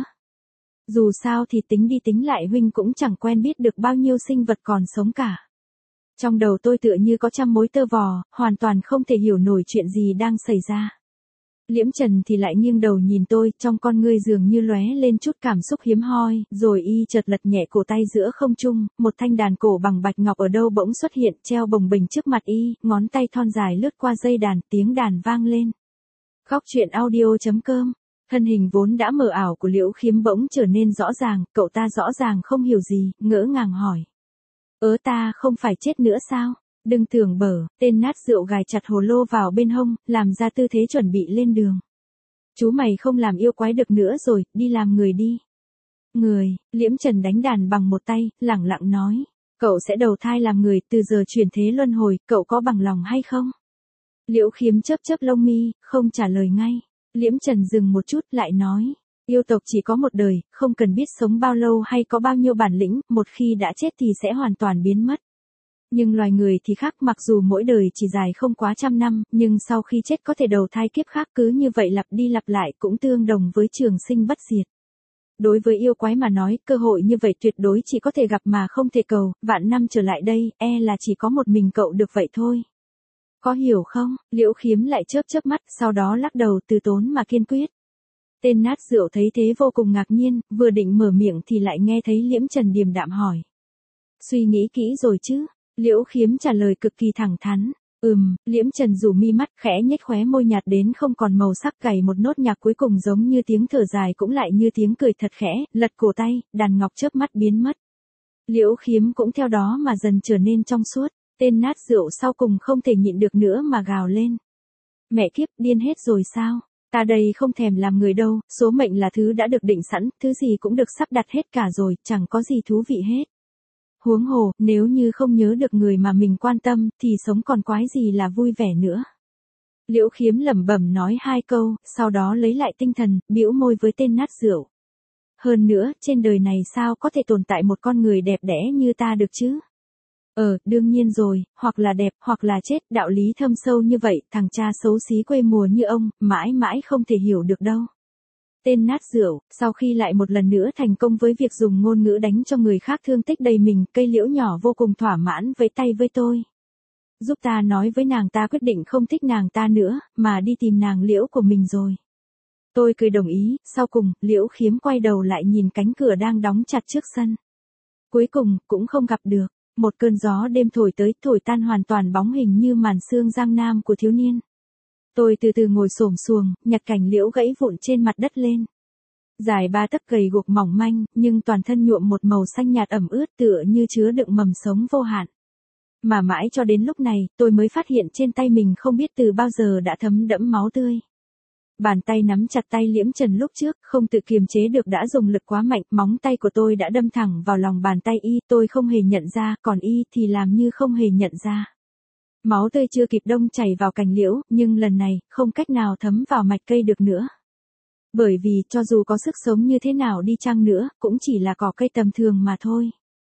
Dù sao thì tính đi tính lại huynh cũng chẳng quen biết được bao nhiêu sinh vật còn sống cả. Trong đầu tôi tựa như có trăm mối tơ vò, hoàn toàn không thể hiểu nổi chuyện gì đang xảy ra. Liễm Trần thì lại nghiêng đầu nhìn tôi, trong con ngươi dường như lóe lên chút cảm xúc hiếm hoi, rồi y chợt lật nhẹ cổ tay giữa không trung, một thanh đàn cổ bằng bạch ngọc ở đâu bỗng xuất hiện, treo bồng bềnh trước mặt y, ngón tay thon dài lướt qua dây đàn, tiếng đàn vang lên. Góc truyện audio chấm com. Thân hình vốn đã mờ ảo của Liễu Khiếm bỗng trở nên rõ ràng, cậu ta rõ ràng không hiểu gì, ngỡ ngàng hỏi. Ớ ta không phải chết nữa sao? Đừng tưởng bở, tên nát rượu gài chặt hồ lô vào bên hông, làm ra tư thế chuẩn bị lên đường. Chú mày không làm yêu quái được nữa rồi, đi làm người đi. Người, Liễm Trần đánh đàn bằng một tay, lẳng lặng nói. Cậu sẽ đầu thai làm người, từ giờ chuyển thế luân hồi, cậu có bằng lòng hay không? Liễu Khiếm chớp chớp lông mi, không trả lời ngay. Liễm Trần dừng một chút, lại nói. Yêu tộc chỉ có một đời, không cần biết sống bao lâu hay có bao nhiêu bản lĩnh, một khi đã chết thì sẽ hoàn toàn biến mất. Nhưng loài người thì khác, mặc dù mỗi đời chỉ dài không quá trăm năm, nhưng sau khi chết có thể đầu thai kiếp khác, cứ như vậy lặp đi lặp lại cũng tương đồng với trường sinh bất diệt. Đối với yêu quái mà nói, cơ hội như vậy tuyệt đối chỉ có thể gặp mà không thể cầu, vạn năm trở lại đây, e là chỉ có một mình cậu được vậy thôi. Có hiểu không? Liễu Khiếm lại chớp chớp mắt, sau đó lắc đầu từ tốn mà kiên quyết. Tên nát rượu thấy thế vô cùng ngạc nhiên, vừa định mở miệng thì lại nghe thấy Liễm Trần điềm đạm hỏi. Suy nghĩ kỹ rồi chứ? Liễu Khiếm trả lời cực kỳ thẳng thắn. Ừm, Liễm Trần rủ mi mắt, khẽ nhếch khóe môi nhạt đến không còn màu sắc, cày một nốt nhạc cuối cùng giống như tiếng thở dài cũng lại như tiếng cười thật khẽ, lật cổ tay, đàn ngọc chớp mắt biến mất. Liễu Khiếm cũng theo đó mà dần trở nên trong suốt, tên nát rượu sau cùng không thể nhịn được nữa mà gào lên. Mẹ kiếp, điên hết rồi sao? Ta đây không thèm làm người đâu, số mệnh là thứ đã được định sẵn, thứ gì cũng được sắp đặt hết cả rồi, chẳng có gì thú vị hết. Huống hồ, nếu như không nhớ được người mà mình quan tâm, thì sống còn quái gì là vui vẻ nữa. Liễu Khiếm lẩm bẩm nói hai câu, sau đó lấy lại tinh thần, bĩu môi với tên nát rượu. Hơn nữa, trên đời này sao có thể tồn tại một con người đẹp đẽ như ta được chứ? Ờ, đương nhiên rồi, hoặc là đẹp, hoặc là chết, đạo lý thâm sâu như vậy, thằng cha xấu xí quê mùa như ông, mãi mãi không thể hiểu được đâu. Tên nát rượu, sau khi lại một lần nữa thành công với việc dùng ngôn ngữ đánh cho người khác thương tích đầy mình, cây liễu nhỏ vô cùng thỏa mãn với tay với tôi. Giúp ta nói với nàng ta quyết định không thích nàng ta nữa, mà đi tìm nàng liễu của mình rồi. Tôi cười đồng ý, sau cùng, Liễu Khiếm quay đầu lại nhìn cánh cửa đang đóng chặt trước sân. Cuối cùng, cũng không gặp được. Một cơn gió đêm thổi tới, thổi tan hoàn toàn bóng hình như màn sương giang nam của thiếu niên. Tôi từ từ ngồi xổm xuồng, nhặt cành liễu gãy vụn trên mặt đất lên. Dài ba tấc gầy guộc mỏng manh, nhưng toàn thân nhuộm một màu xanh nhạt ẩm ướt tựa như chứa đựng mầm sống vô hạn. Mà mãi cho đến lúc này, tôi mới phát hiện trên tay mình không biết từ bao giờ đã thấm đẫm máu tươi. Bàn tay nắm chặt tay Liễm Trần lúc trước, không tự kiềm chế được đã dùng lực quá mạnh, móng tay của tôi đã đâm thẳng vào lòng bàn tay y, tôi không hề nhận ra, còn y thì làm như không hề nhận ra. Máu tươi chưa kịp đông chảy vào cành liễu, nhưng lần này, không cách nào thấm vào mạch cây được nữa. Bởi vì, cho dù có sức sống như thế nào đi chăng nữa, cũng chỉ là cỏ cây tầm thường mà thôi.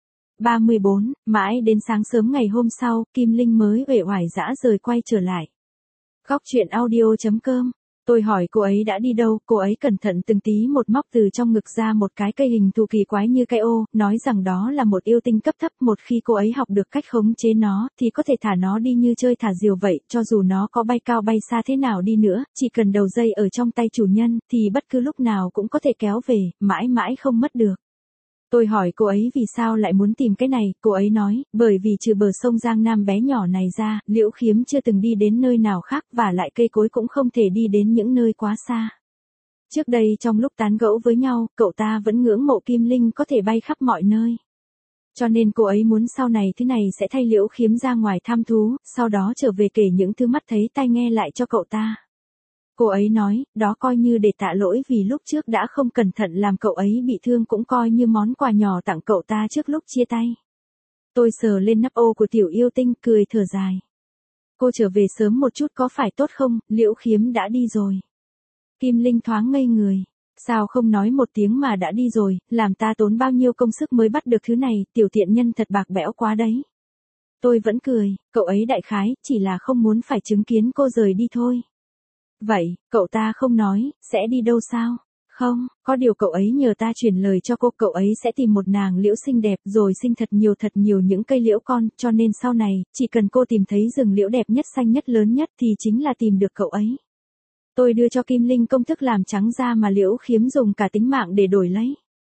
ba mươi bốn, mãi đến sáng sớm ngày hôm sau, Kim Linh mới uể oải dã rời quay trở lại. Góc truyện audio chấm com. Tôi hỏi cô ấy đã đi đâu, cô ấy cẩn thận từng tí một móc từ trong ngực ra một cái cây hình thù kỳ quái như cây ô, nói rằng đó là một yêu tinh cấp thấp, một khi cô ấy học được cách khống chế nó, thì có thể thả nó đi như chơi thả diều vậy, cho dù nó có bay cao bay xa thế nào đi nữa, chỉ cần đầu dây ở trong tay chủ nhân, thì bất cứ lúc nào cũng có thể kéo về, mãi mãi không mất được. Tôi hỏi cô ấy vì sao lại muốn tìm cái này, cô ấy nói, bởi vì trừ bờ sông Giang Nam bé nhỏ này ra, Liễu Khiếm chưa từng đi đến nơi nào khác và lại cây cối cũng không thể đi đến những nơi quá xa. Trước đây trong lúc tán gẫu với nhau, cậu ta vẫn ngưỡng mộ Kim Linh có thể bay khắp mọi nơi. Cho nên cô ấy muốn sau này thế này sẽ thay Liễu Khiếm ra ngoài thăm thú, sau đó trở về kể những thứ mắt thấy tai nghe lại cho cậu ta. Cô ấy nói, đó coi như để tạ lỗi vì lúc trước đã không cẩn thận làm cậu ấy bị thương, cũng coi như món quà nhỏ tặng cậu ta trước lúc chia tay. Tôi sờ lên nắp ô của tiểu yêu tinh, cười thở dài. Cô trở về sớm một chút có phải tốt không, Liễu Khiếm đã đi rồi. Kim Linh thoáng ngây người. Sao không nói một tiếng mà đã đi rồi, làm ta tốn bao nhiêu công sức mới bắt được thứ này, tiểu tiện nhân thật bạc bẽo quá đấy. Tôi vẫn cười, cậu ấy đại khái, chỉ là không muốn phải chứng kiến cô rời đi thôi. Vậy, cậu ta không nói, sẽ đi đâu sao? Không, có điều cậu ấy nhờ ta truyền lời cho cô, cậu ấy sẽ tìm một nàng liễu xinh đẹp rồi sinh thật nhiều thật nhiều những cây liễu con, cho nên sau này, chỉ cần cô tìm thấy rừng liễu đẹp nhất xanh nhất lớn nhất thì chính là tìm được cậu ấy. Tôi đưa cho Kim Linh công thức làm trắng da mà Liễu Khiếm dùng cả tính mạng để đổi lấy.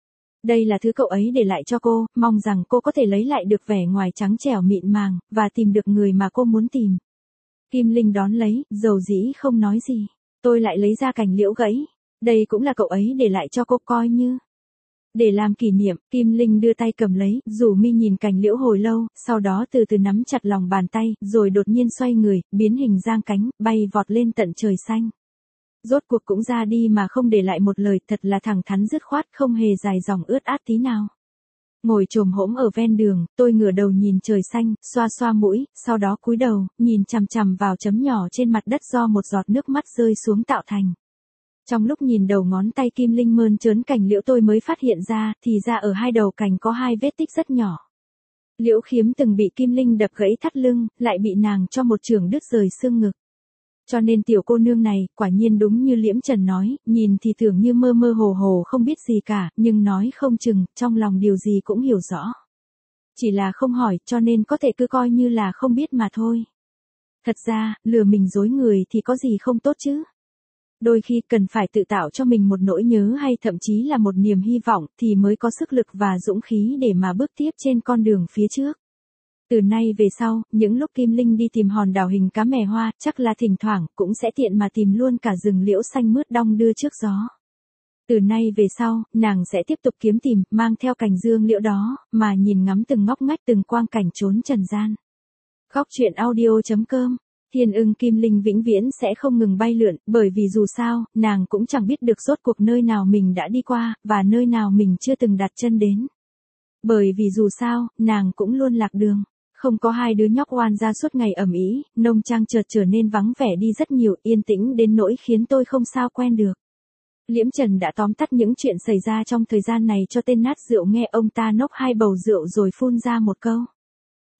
Đây là thứ cậu ấy để lại cho cô, mong rằng cô có thể lấy lại được vẻ ngoài trắng trẻo mịn màng, và tìm được người mà cô muốn tìm. Kim Linh đón lấy, dầu dĩ không nói gì. Tôi lại lấy ra cành liễu gãy. Đây cũng là cậu ấy để lại cho cô coi như. Để làm kỷ niệm, Kim Linh đưa tay cầm lấy, Dù Mi nhìn cành liễu hồi lâu, sau đó từ từ nắm chặt lòng bàn tay, rồi đột nhiên xoay người, biến hình giang cánh, bay vọt lên tận trời xanh. Rốt cuộc cũng ra đi mà không để lại một lời, thật là thẳng thắn dứt khoát, không hề dài dòng ướt át tí nào. Ngồi chồm hổm ở ven đường, tôi ngửa đầu nhìn trời xanh, xoa xoa mũi, sau đó cúi đầu, nhìn chằm chằm vào chấm nhỏ trên mặt đất do một giọt nước mắt rơi xuống tạo thành. Trong lúc nhìn đầu ngón tay Kim Linh mơn trớn cành liễu tôi mới phát hiện ra, thì ra ở hai đầu cành có hai vết tích rất nhỏ. Liễu Khiếm từng bị Kim Linh đập gãy thắt lưng, lại bị nàng cho một chưởng đứt rời xương ngực. Cho nên tiểu cô nương này, quả nhiên đúng như Liễm Trần nói, nhìn thì tưởng như mơ mơ hồ hồ không biết gì cả, nhưng nói không chừng, trong lòng điều gì cũng hiểu rõ. Chỉ là không hỏi, cho nên có thể cứ coi như là không biết mà thôi. Thật ra, lừa mình dối người thì có gì không tốt chứ. Đôi khi cần phải tự tạo cho mình một nỗi nhớ hay thậm chí là một niềm hy vọng thì mới có sức lực và dũng khí để mà bước tiếp trên con đường phía trước. Từ nay về sau, những lúc Kim Linh đi tìm hòn đảo hình cá mè hoa, chắc là thỉnh thoảng cũng sẽ tiện mà tìm luôn cả rừng liễu xanh mướt đong đưa trước gió. Từ nay về sau, nàng sẽ tiếp tục kiếm tìm, mang theo cành dương liễu đó, mà nhìn ngắm từng ngóc ngách từng quang cảnh trốn trần gian. Góc truyện audio chấm com. Thiên ưng Kim Linh vĩnh viễn sẽ không ngừng bay lượn, bởi vì dù sao, nàng cũng chẳng biết được rốt cuộc nơi nào mình đã đi qua, và nơi nào mình chưa từng đặt chân đến. Bởi vì dù sao, nàng cũng luôn lạc đường. Không có hai đứa nhóc oan ra suốt ngày ầm ĩ, nông trang chợt trở nên vắng vẻ đi rất nhiều, yên tĩnh đến nỗi khiến tôi không sao quen được. Liễm Trần đã tóm tắt những chuyện xảy ra trong thời gian này cho tên nát rượu nghe, ông ta nốc hai bầu rượu rồi phun ra một câu.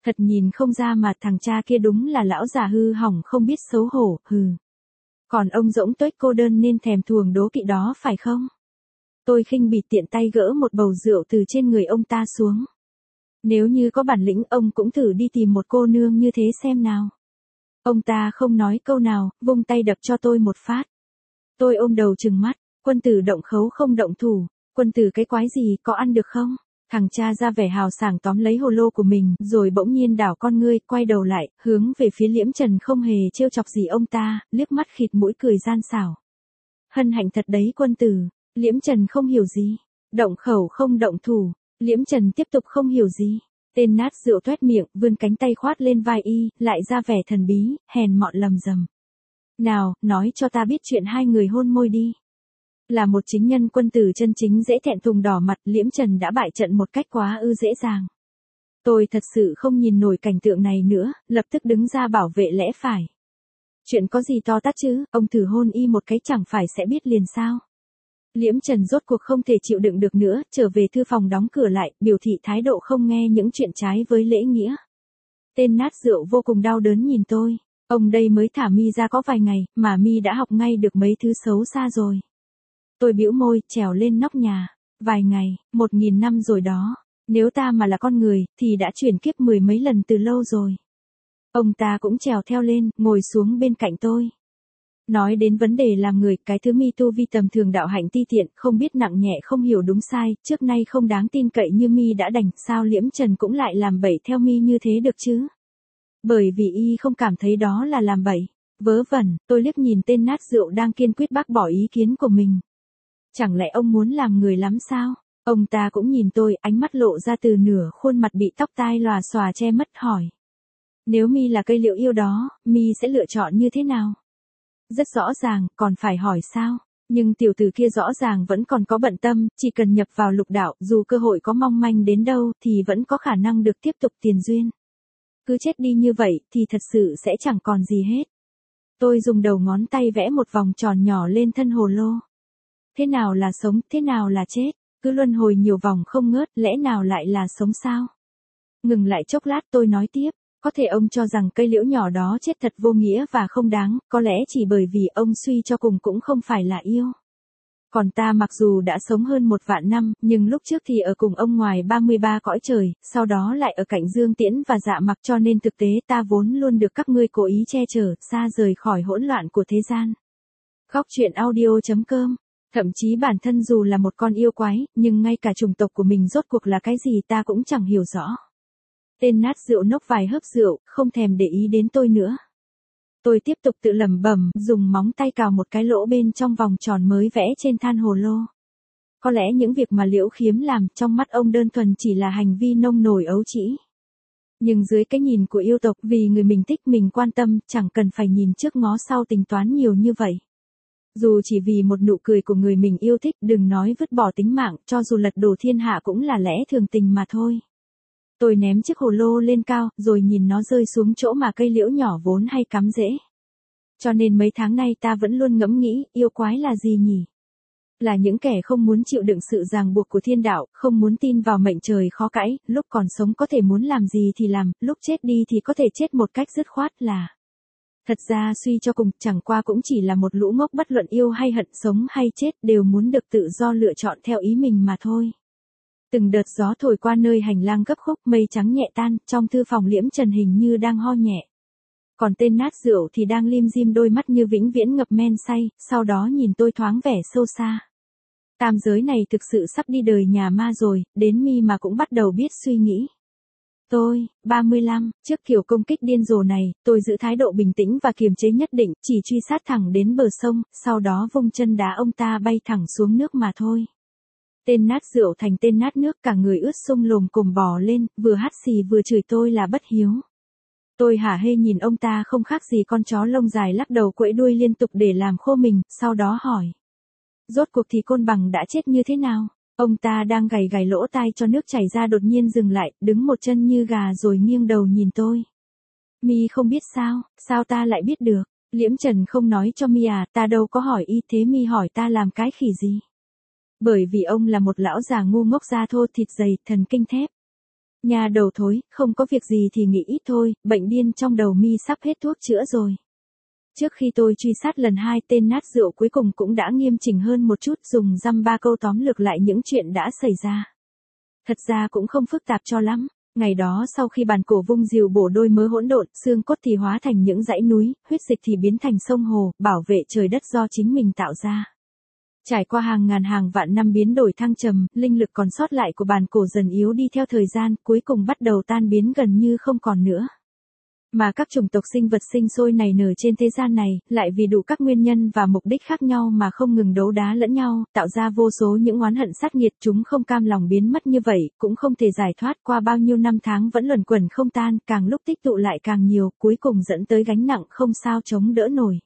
Thật nhìn không ra mà thằng cha kia đúng là lão già hư hỏng không biết xấu hổ, hừ. Còn ông rỗng tuếch cô đơn nên thèm thuồng đố kỵ đó phải không? Tôi khinh bỉ tiện tay gỡ một bầu rượu từ trên người ông ta xuống. Nếu như có bản lĩnh ông cũng thử đi tìm một cô nương như thế xem nào. Ông ta không nói câu nào, vung tay đập cho tôi một phát. Tôi ôm đầu trừng mắt, quân tử động khấu không động thủ, quân tử cái quái gì có ăn được không? Thằng cha ra vẻ hào sảng tóm lấy hồ lô của mình, rồi bỗng nhiên đảo con ngươi, quay đầu lại, hướng về phía Liễm Trần không hề trêu chọc gì ông ta, liếc mắt khịt mũi cười gian xảo. Hân hạnh thật đấy quân tử, Liễm Trần không hiểu gì. Động khẩu không động thủ, Liễm Trần tiếp tục không hiểu gì. Tên nát rượu toét miệng, vươn cánh tay khoát lên vai y, lại ra vẻ thần bí, hèn mọn lầm rầm. Nào, nói cho ta biết chuyện hai người hôn môi đi. Là một chính nhân quân tử chân chính dễ thẹn thùng đỏ mặt, Liễm Trần đã bại trận một cách quá ư dễ dàng. Tôi thật sự không nhìn nổi cảnh tượng này nữa, lập tức đứng ra bảo vệ lẽ phải. Chuyện có gì to tát chứ, ông thử hôn y một cái chẳng phải sẽ biết liền sao. Liễm Trần rốt cuộc không thể chịu đựng được nữa, trở về thư phòng đóng cửa lại, biểu thị thái độ không nghe những chuyện trái với lễ nghĩa. Tên nát rượu vô cùng đau đớn nhìn tôi, ông đây mới thả mi ra có vài ngày, mà mi đã học ngay được mấy thứ xấu xa rồi. Tôi bĩu môi, trèo lên nóc nhà, vài ngày, một nghìn năm rồi đó, nếu ta mà là con người, thì đã chuyển kiếp mười mấy lần từ lâu rồi. Ông ta cũng trèo theo lên, ngồi xuống bên cạnh tôi. Nói đến vấn đề làm người, cái thứ mi tu vi tầm thường đạo hạnh ti tiện, không biết nặng nhẹ không hiểu đúng sai, trước nay không đáng tin cậy như mi đã đành, sao Liễm Trần cũng lại làm bậy theo mi như thế được chứ? Bởi vì y không cảm thấy đó là làm bậy. Vớ vẩn, tôi liếc nhìn tên nát rượu đang kiên quyết bác bỏ ý kiến của mình. Chẳng lẽ ông muốn làm người lắm sao? Ông ta cũng nhìn tôi, ánh mắt lộ ra từ nửa khuôn mặt bị tóc tai lòa xòa che mất hỏi. Nếu mi là cây liệu yêu đó, mi sẽ lựa chọn như thế nào? Rất rõ ràng, còn phải hỏi sao? Nhưng tiểu tử kia rõ ràng vẫn còn có bận tâm, chỉ cần nhập vào lục đạo, dù cơ hội có mong manh đến đâu, thì vẫn có khả năng được tiếp tục tiền duyên. Cứ chết đi như vậy, thì thật sự sẽ chẳng còn gì hết. Tôi dùng đầu ngón tay vẽ một vòng tròn nhỏ lên thân hồ lô. Thế nào là sống, thế nào là chết? Cứ luân hồi nhiều vòng không ngớt, lẽ nào lại là sống sao? Ngừng lại chốc lát tôi nói tiếp. Có thể ông cho rằng cây liễu nhỏ đó chết thật vô nghĩa và không đáng, có lẽ chỉ bởi vì ông suy cho cùng cũng không phải là yêu. Còn ta mặc dù đã sống hơn một vạn năm, nhưng lúc trước thì ở cùng ông ngoài ba mươi ba cõi trời, sau đó lại ở cạnh Dương Tiễn và Dạ Mặc, cho nên thực tế ta vốn luôn được các ngươi cố ý che chở, xa rời khỏi hỗn loạn của thế gian. Góc truyện audio chấm com. Thậm chí bản thân dù là một con yêu quái, nhưng ngay cả chủng tộc của mình rốt cuộc là cái gì ta cũng chẳng hiểu rõ. Tên nát rượu nốc vài hớp rượu, không thèm để ý đến tôi nữa. Tôi tiếp tục tự lẩm bẩm, dùng móng tay cào một cái lỗ bên trong vòng tròn mới vẽ trên than hồ lô. Có lẽ những việc mà Liễu Khiếm làm trong mắt ông đơn thuần chỉ là hành vi nông nổi ấu trĩ. Nhưng dưới cái nhìn của yêu tộc, vì người mình thích mình quan tâm, chẳng cần phải nhìn trước ngó sau tính toán nhiều như vậy. Dù chỉ vì một nụ cười của người mình yêu thích, đừng nói vứt bỏ tính mạng, cho dù lật đổ thiên hạ cũng là lẽ thường tình mà thôi. Tôi ném chiếc hồ lô lên cao, rồi nhìn nó rơi xuống chỗ mà cây liễu nhỏ vốn hay cắm rễ. Cho nên mấy tháng nay ta vẫn luôn ngẫm nghĩ, yêu quái là gì nhỉ? Là những kẻ không muốn chịu đựng sự ràng buộc của thiên đạo, không muốn tin vào mệnh trời khó cãi, lúc còn sống có thể muốn làm gì thì làm, lúc chết đi thì có thể chết một cách dứt khoát là. Thật ra suy cho cùng, chẳng qua cũng chỉ là một lũ ngốc bất luận yêu hay hận, sống hay chết, đều muốn được tự do lựa chọn theo ý mình mà thôi. Từng đợt gió thổi qua nơi hành lang gấp khúc, mây trắng nhẹ tan, trong thư phòng Liễm Trần hình như đang ho nhẹ. Còn tên nát rượu thì đang lim dim đôi mắt như vĩnh viễn ngập men say, sau đó nhìn tôi thoáng vẻ sâu xa. Tam giới này thực sự sắp đi đời nhà ma rồi, đến mi mà cũng bắt đầu biết suy nghĩ. Tôi, ba mươi lăm, trước kiểu công kích điên rồ này, tôi giữ thái độ bình tĩnh và kiềm chế nhất định, chỉ truy sát thẳng đến bờ sông, sau đó vung chân đá ông ta bay thẳng xuống nước mà thôi. Tên nát rượu thành tên nát nước, cả người ướt sũng lồm cồm bò lên, vừa hắt xì vừa chửi tôi là bất hiếu. Tôi hả hê nhìn ông ta không khác gì con chó lông dài lắc đầu quẫy đuôi liên tục để làm khô mình, sau đó hỏi. Rốt cuộc thì Côn Bằng đã chết như thế nào? Ông ta đang gảy gảy lỗ tai cho nước chảy ra đột nhiên dừng lại, đứng một chân như gà rồi nghiêng đầu nhìn tôi. Mi không biết sao, sao ta lại biết được? Liễm Trần không nói cho mi à, ta đâu có hỏi y thế mi hỏi ta làm cái khỉ gì? Bởi vì ông là một lão già ngu ngốc da thô thịt dày, thần kinh thép. Nha đầu thối, không có việc gì thì nghĩ ít thôi, bệnh điên trong đầu mi sắp hết thuốc chữa rồi. Trước khi tôi truy sát lần hai, tên nát rượu cuối cùng cũng đã nghiêm chỉnh hơn một chút, dùng dăm ba câu tóm lược lại những chuyện đã xảy ra. Thật ra cũng không phức tạp cho lắm. Ngày đó sau khi bàn cổ vung rìu bổ đôi mớ hỗn độn, xương cốt thì hóa thành những dãy núi, huyết dịch thì biến thành sông hồ, bảo vệ trời đất do chính mình tạo ra. Trải qua hàng ngàn hàng vạn năm biến đổi thăng trầm, linh lực còn sót lại của bàn cổ dần yếu đi theo thời gian, cuối cùng bắt đầu tan biến gần như không còn nữa. Mà các chủng tộc sinh vật sinh sôi nảy nở trên thế gian này, lại vì đủ các nguyên nhân và mục đích khác nhau mà không ngừng đấu đá lẫn nhau, tạo ra vô số những oán hận sát nghiệt, chúng không cam lòng biến mất như vậy, cũng không thể giải thoát, qua bao nhiêu năm tháng vẫn luẩn quẩn không tan, càng lúc tích tụ lại càng nhiều, cuối cùng dẫn tới gánh nặng không sao chống đỡ nổi.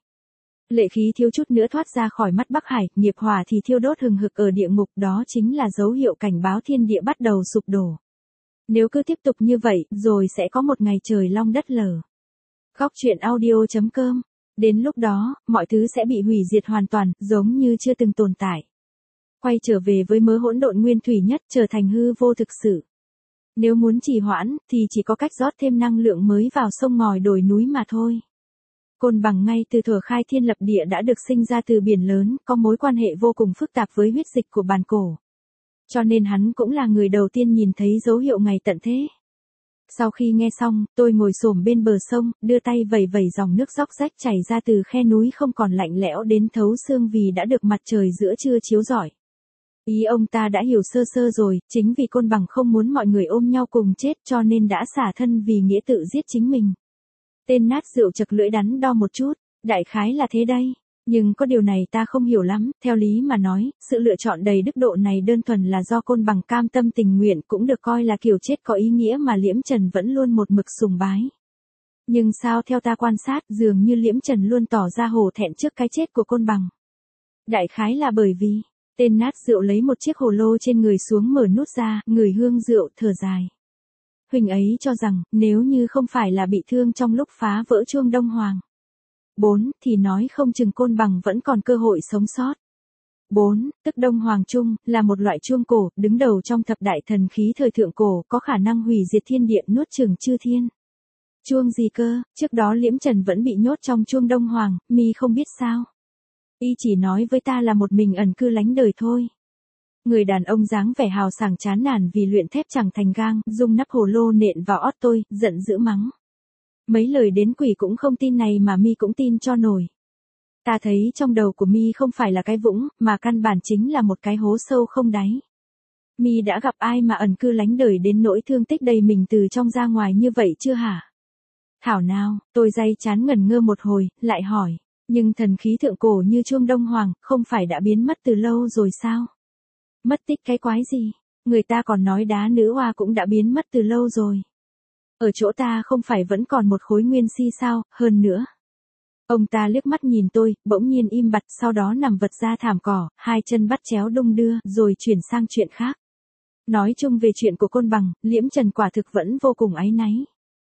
Lệ khí thiếu chút nữa thoát ra khỏi mắt Bắc Hải, nghiệp hỏa thì thiêu đốt hừng hực ở địa ngục, đó chính là dấu hiệu cảnh báo thiên địa bắt đầu sụp đổ. Nếu cứ tiếp tục như vậy, rồi sẽ có một ngày trời long đất lở. Góc truyện audio chấm com. Đến lúc đó, mọi thứ sẽ bị hủy diệt hoàn toàn, giống như chưa từng tồn tại. Quay trở về với mớ hỗn độn nguyên thủy nhất, trở thành hư vô thực sự. Nếu muốn trì hoãn, thì chỉ có cách rót thêm năng lượng mới vào sông ngòi đồi núi mà thôi. Côn Bằng ngay từ thuở khai thiên lập địa đã được sinh ra từ biển lớn, có mối quan hệ vô cùng phức tạp với huyết dịch của bàn cổ. Cho nên hắn cũng là người đầu tiên nhìn thấy dấu hiệu ngày tận thế. Sau khi nghe xong, tôi ngồi xổm bên bờ sông, đưa tay vẩy vẩy dòng nước róc rách chảy ra từ khe núi không còn lạnh lẽo đến thấu xương vì đã được mặt trời giữa trưa chiếu rọi. Ý ông ta đã hiểu sơ sơ rồi, chính vì Côn Bằng không muốn mọi người ôm nhau cùng chết cho nên đã xả thân vì nghĩa tự giết chính mình. Tên nát rượu chật lưỡi đắn đo một chút, đại khái là thế đây. Nhưng có điều này ta không hiểu lắm, theo lý mà nói, sự lựa chọn đầy đức độ này đơn thuần là do Côn Bằng cam tâm tình nguyện, cũng được coi là kiểu chết có ý nghĩa mà Liễm Trần vẫn luôn một mực sùng bái. Nhưng sao theo ta quan sát, dường như Liễm Trần luôn tỏ ra hổ thẹn trước cái chết của Côn Bằng. Đại khái là bởi vì, tên nát rượu lấy một chiếc hồ lô trên người xuống mở nút ra, ngửi hương rượu, thở dài. Huỳnh ấy cho rằng, nếu như không phải là bị thương trong lúc phá vỡ chuông Đông Hoàng. bốn. Thì nói không chừng Côn Bằng vẫn còn cơ hội sống sót. bốn. Tức Đông Hoàng Trung, là một loại chuông cổ, đứng đầu trong thập đại thần khí thời thượng cổ, có khả năng hủy diệt thiên địa nuốt chửng chư thiên. Chuông gì cơ, trước đó Liễm Trần vẫn bị nhốt trong chuông Đông Hoàng, mi không biết sao. Y chỉ nói với ta là một mình ẩn cư lánh đời thôi. Người đàn ông dáng vẻ hào sảng chán nản vì luyện thép chẳng thành gang, dùng nắp hồ lô nện vào ót tôi, giận dữ mắng. Mấy lời đến quỷ cũng không tin này mà mi cũng tin cho nổi. Ta thấy trong đầu của mi không phải là cái vũng, mà căn bản chính là một cái hố sâu không đáy. Mi đã gặp ai mà ẩn cư lánh đời đến nỗi thương tích đầy mình từ trong ra ngoài như vậy chưa hả? Thảo nào, tôi day chán ngẩn ngơ một hồi, lại hỏi, nhưng thần khí thượng cổ như chuông Đông Hoàng, không phải đã biến mất từ lâu rồi sao? Mất tích cái quái gì? Người ta còn nói đá nữ hoa cũng đã biến mất từ lâu rồi. Ở chỗ ta không phải vẫn còn một khối nguyên si sao, hơn nữa. Ông ta liếc mắt nhìn tôi, bỗng nhiên im bặt, sau đó nằm vật ra thảm cỏ, hai chân bắt chéo đung đưa, rồi chuyển sang chuyện khác. Nói chung về chuyện của Côn Bằng, Liễm Trần quả thực vẫn vô cùng áy náy.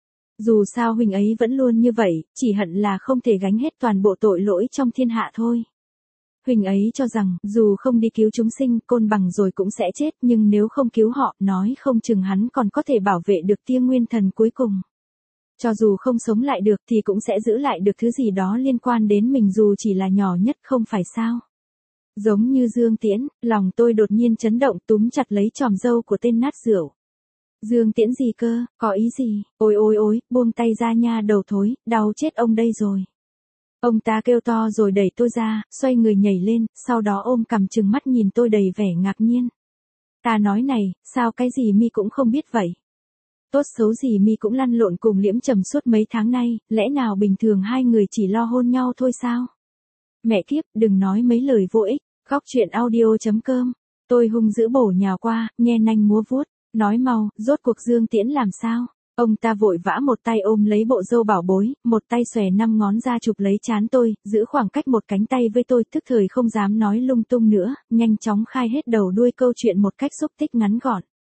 Dù sao huynh ấy vẫn luôn như vậy, chỉ hận là không thể gánh hết toàn bộ tội lỗi trong thiên hạ thôi. Huynh ấy cho rằng, dù không đi cứu chúng sinh, Côn Bằng rồi cũng sẽ chết, nhưng nếu không cứu họ, nói không chừng hắn còn có thể bảo vệ được tia nguyên thần cuối cùng. Cho dù không sống lại được thì cũng sẽ giữ lại được thứ gì đó liên quan đến mình dù chỉ là nhỏ nhất không phải sao. Giống như Dương Tiễn, lòng tôi đột nhiên chấn động túm chặt lấy chòm râu của tên nát rượu. Dương Tiễn gì cơ, có ý gì, ôi ôi ôi, buông tay ra nha đầu thối, đau chết ông đây rồi. Ông ta kêu to rồi đẩy tôi ra, xoay người nhảy lên, sau đó ôm cằm trừng mắt nhìn tôi đầy vẻ ngạc nhiên. Ta nói này, sao cái gì mi cũng không biết vậy? Tốt xấu gì mi cũng lăn lộn cùng Liễm Trầm suốt mấy tháng nay, lẽ nào bình thường hai người chỉ lo hôn nhau thôi sao? Mẹ kiếp, đừng nói mấy lời vô ích, góc truyện audio chấm com. Tôi hung dữ bổ nhào qua, nhe nanh múa vuốt, nói mau, rốt cuộc Dương Tiễn làm sao? Ông ta vội vã một tay ôm lấy bộ râu bảo bối, một tay xòe năm ngón ra chụp lấy trán tôi, giữ khoảng cách một cánh tay với tôi, tức thời không dám nói lung tung nữa, nhanh chóng khai hết đầu đuôi câu chuyện một cách xúc tích ngắn gọn.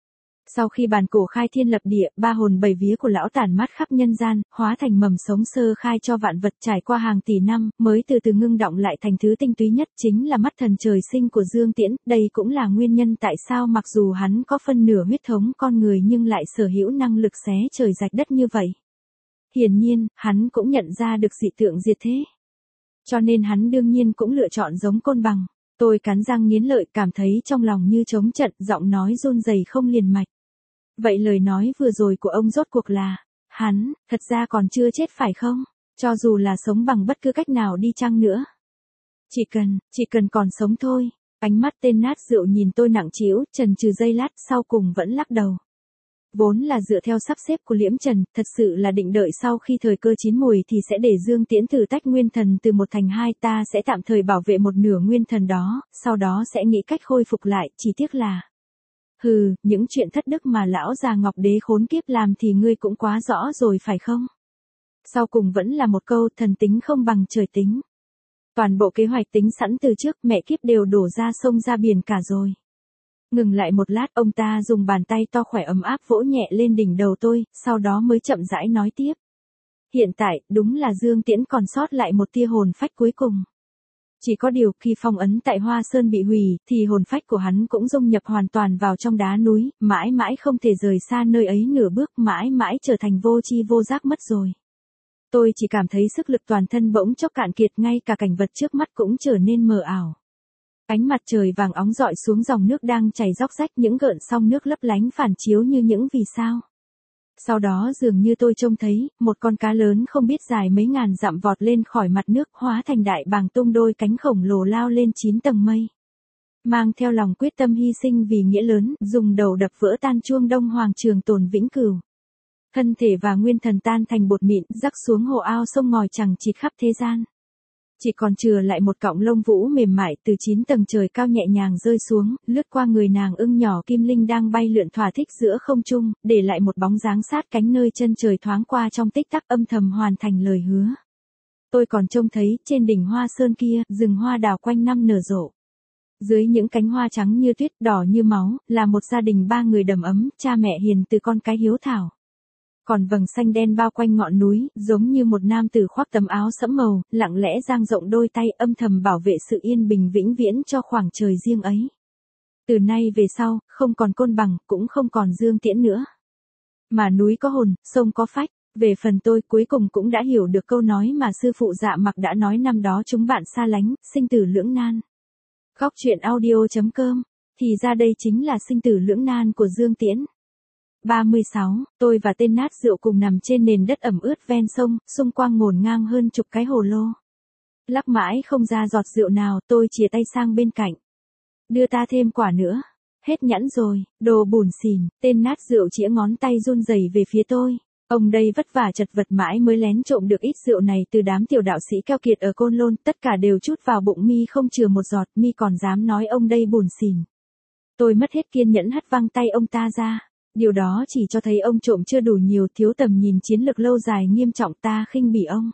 Sau khi bàn cổ khai thiên lập địa, ba hồn bảy vía của lão tản mát khắp nhân gian, hóa thành mầm sống sơ khai cho vạn vật trải qua hàng tỷ năm, mới từ từ ngưng động lại thành thứ tinh túy nhất chính là mắt thần trời sinh của Dương Tiễn, đây cũng là nguyên nhân tại sao mặc dù hắn có phân nửa huyết thống con người nhưng lại sở hữu năng lực xé trời rạch đất như vậy. Hiển nhiên, hắn cũng nhận ra được dị tượng diệt thế. Cho nên hắn đương nhiên cũng lựa chọn giống côn bằng. Tôi cắn răng nghiến lợi cảm thấy trong lòng như trống trận, giọng nói run rẩy không liền mạch. Vậy lời nói vừa rồi của ông rốt cuộc là, hắn, thật ra còn chưa chết phải không? Cho dù là sống bằng bất cứ cách nào đi chăng nữa. Chỉ cần, chỉ cần còn sống thôi. Ánh mắt tên nát rượu nhìn tôi nặng trĩu, chần chừ giây lát sau cùng vẫn lắc đầu. Vốn là dựa theo sắp xếp của Liễm Trần, thật sự là định đợi sau khi thời cơ chín mùi thì sẽ để Dương Tiễn thử tách nguyên thần từ một thành hai, ta sẽ tạm thời bảo vệ một nửa nguyên thần đó, sau đó sẽ nghĩ cách khôi phục lại, chỉ tiếc là... Hừ, những chuyện thất đức mà lão già Ngọc Đế khốn kiếp làm thì ngươi cũng quá rõ rồi phải không? Sau cùng vẫn là một câu thần tính không bằng trời tính. Toàn bộ kế hoạch tính sẵn từ trước mẹ kiếp đều đổ ra sông ra biển cả rồi. Ngừng lại một lát ông ta dùng bàn tay to khỏe ấm áp vỗ nhẹ lên đỉnh đầu tôi, sau đó mới chậm rãi nói tiếp. Hiện tại, đúng là Dương Tiễn còn sót lại một tia hồn phách cuối cùng. Chỉ có điều khi phong ấn tại Hoa Sơn bị hủy, thì hồn phách của hắn cũng dung nhập hoàn toàn vào trong đá núi, mãi mãi không thể rời xa nơi ấy nửa bước, mãi mãi trở thành vô tri vô giác mất rồi. Tôi chỉ cảm thấy sức lực toàn thân bỗng chốc cạn kiệt, ngay cả cảnh vật trước mắt cũng trở nên mờ ảo. Ánh mặt trời vàng óng rọi xuống dòng nước đang chảy róc rách, những gợn sóng nước lấp lánh phản chiếu như những vì sao. Sau đó dường như tôi trông thấy, một con cá lớn không biết dài mấy ngàn dặm vọt lên khỏi mặt nước, hóa thành đại bàng tung đôi cánh khổng lồ lao lên chín tầng mây. Mang theo lòng quyết tâm hy sinh vì nghĩa lớn, dùng đầu đập vỡ tan chuông Đông Hoàng trường tồn vĩnh cửu. Thân thể và nguyên thần tan thành bột mịn, rắc xuống hồ ao sông ngòi chằng chịt khắp thế gian. Chỉ còn chừa lại một cọng lông vũ mềm mại từ chín tầng trời cao nhẹ nhàng rơi xuống, lướt qua người nàng ưng nhỏ kim linh đang bay lượn thỏa thích giữa không trung, để lại một bóng dáng sát cánh nơi chân trời thoáng qua trong tích tắc, âm thầm hoàn thành lời hứa. Tôi còn trông thấy, trên đỉnh Hoa Sơn kia, rừng hoa đào quanh năm nở rộ. Dưới những cánh hoa trắng như tuyết, đỏ như máu, là một gia đình ba người đầm ấm, cha mẹ hiền từ con cái hiếu thảo. Còn vầng xanh đen bao quanh ngọn núi, giống như một nam tử khoác tấm áo sẫm màu, lặng lẽ dang rộng đôi tay, âm thầm bảo vệ sự yên bình vĩnh viễn cho khoảng trời riêng ấy. Từ nay về sau, không còn côn bằng, cũng không còn Dương Tiễn nữa. Mà núi có hồn, sông có phách. Về phần tôi, cuối cùng cũng đã hiểu được câu nói mà sư phụ Dạ Mặc đã nói năm đó, chúng bạn xa lánh, sinh tử lưỡng nan. Góc truyện audio chấm com. Thì ra đây chính là sinh tử lưỡng nan của Dương Tiễn. ba mươi sáu, tôi và tên nát rượu cùng nằm trên nền đất ẩm ướt ven sông, xung quanh ngổn ngang hơn chục cái hồ lô. Lắc mãi không ra giọt rượu nào, tôi chìa tay sang bên cạnh. Đưa ta thêm quả nữa. Hết nhãn rồi, đồ bùn xỉn, tên nát rượu chĩa ngón tay run rẩy về phía tôi. Ông đây vất vả chật vật mãi mới lén trộm được ít rượu này từ đám tiểu đạo sĩ keo kiệt ở Côn Lôn, tất cả đều chút vào bụng mi không chừa một giọt, mi còn dám nói ông đây bùn xỉn. Tôi mất hết kiên nhẫn hất văng tay ông ta ra. Điều đó chỉ cho thấy ông trộm chưa đủ nhiều, thiếu tầm nhìn chiến lược lâu dài nghiêm trọng, ta khinh bỉ ông.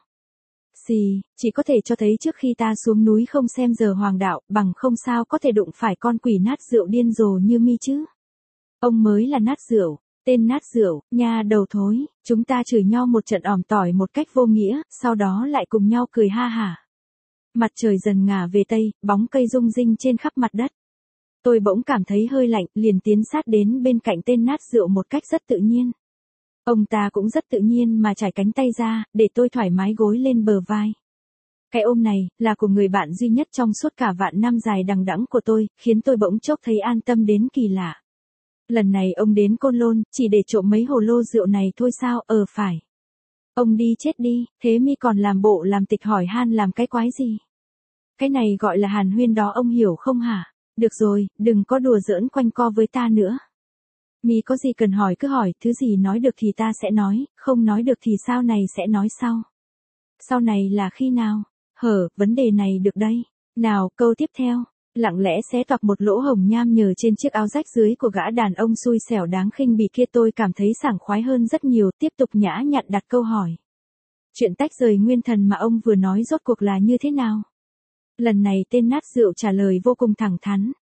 Xì, chỉ có thể cho thấy trước khi ta xuống núi không xem giờ hoàng đạo, bằng không sao có thể đụng phải con quỷ nát rượu điên rồ như mi chứ. Ông mới là nát rượu, tên nát rượu, nha đầu thối, chúng ta chửi nhau một trận ỏm tỏi một cách vô nghĩa, sau đó lại cùng nhau cười ha hả. Mặt trời dần ngả về tây, bóng cây rung rinh trên khắp mặt đất. Tôi bỗng cảm thấy hơi lạnh, liền tiến sát đến bên cạnh tên nát rượu một cách rất tự nhiên. Ông ta cũng rất tự nhiên mà trải cánh tay ra, để tôi thoải mái gối lên bờ vai. Cái ôm này, là của người bạn duy nhất trong suốt cả vạn năm dài đằng đẵng của tôi, khiến tôi bỗng chốc thấy an tâm đến kỳ lạ. Lần này ông đến Côn Lôn, chỉ để trộm mấy hồ lô rượu này thôi sao, ờ phải. Ông đi chết đi, thế mi còn làm bộ làm tịch hỏi han làm cái quái gì? Cái này gọi là hàn huyên đó, ông hiểu không hả? Được rồi, đừng có đùa giỡn quanh co với ta nữa. Mi có gì cần hỏi cứ hỏi, thứ gì nói được thì ta sẽ nói, không nói được thì sau này sẽ nói sau. Sau này là khi nào? Hở, vấn đề này được đây. Nào, câu tiếp theo. Lặng lẽ xé toạc một lỗ hổng nham nhở trên chiếc áo rách dưới của gã đàn ông xui xẻo đáng khinh bỉ kia, tôi cảm thấy sảng khoái hơn rất nhiều, tiếp tục nhã nhặn đặt câu hỏi. Chuyện tách rời nguyên thần mà ông vừa nói rốt cuộc là như thế nào? Lần này tên nát rượu trả lời vô cùng thẳng thắn.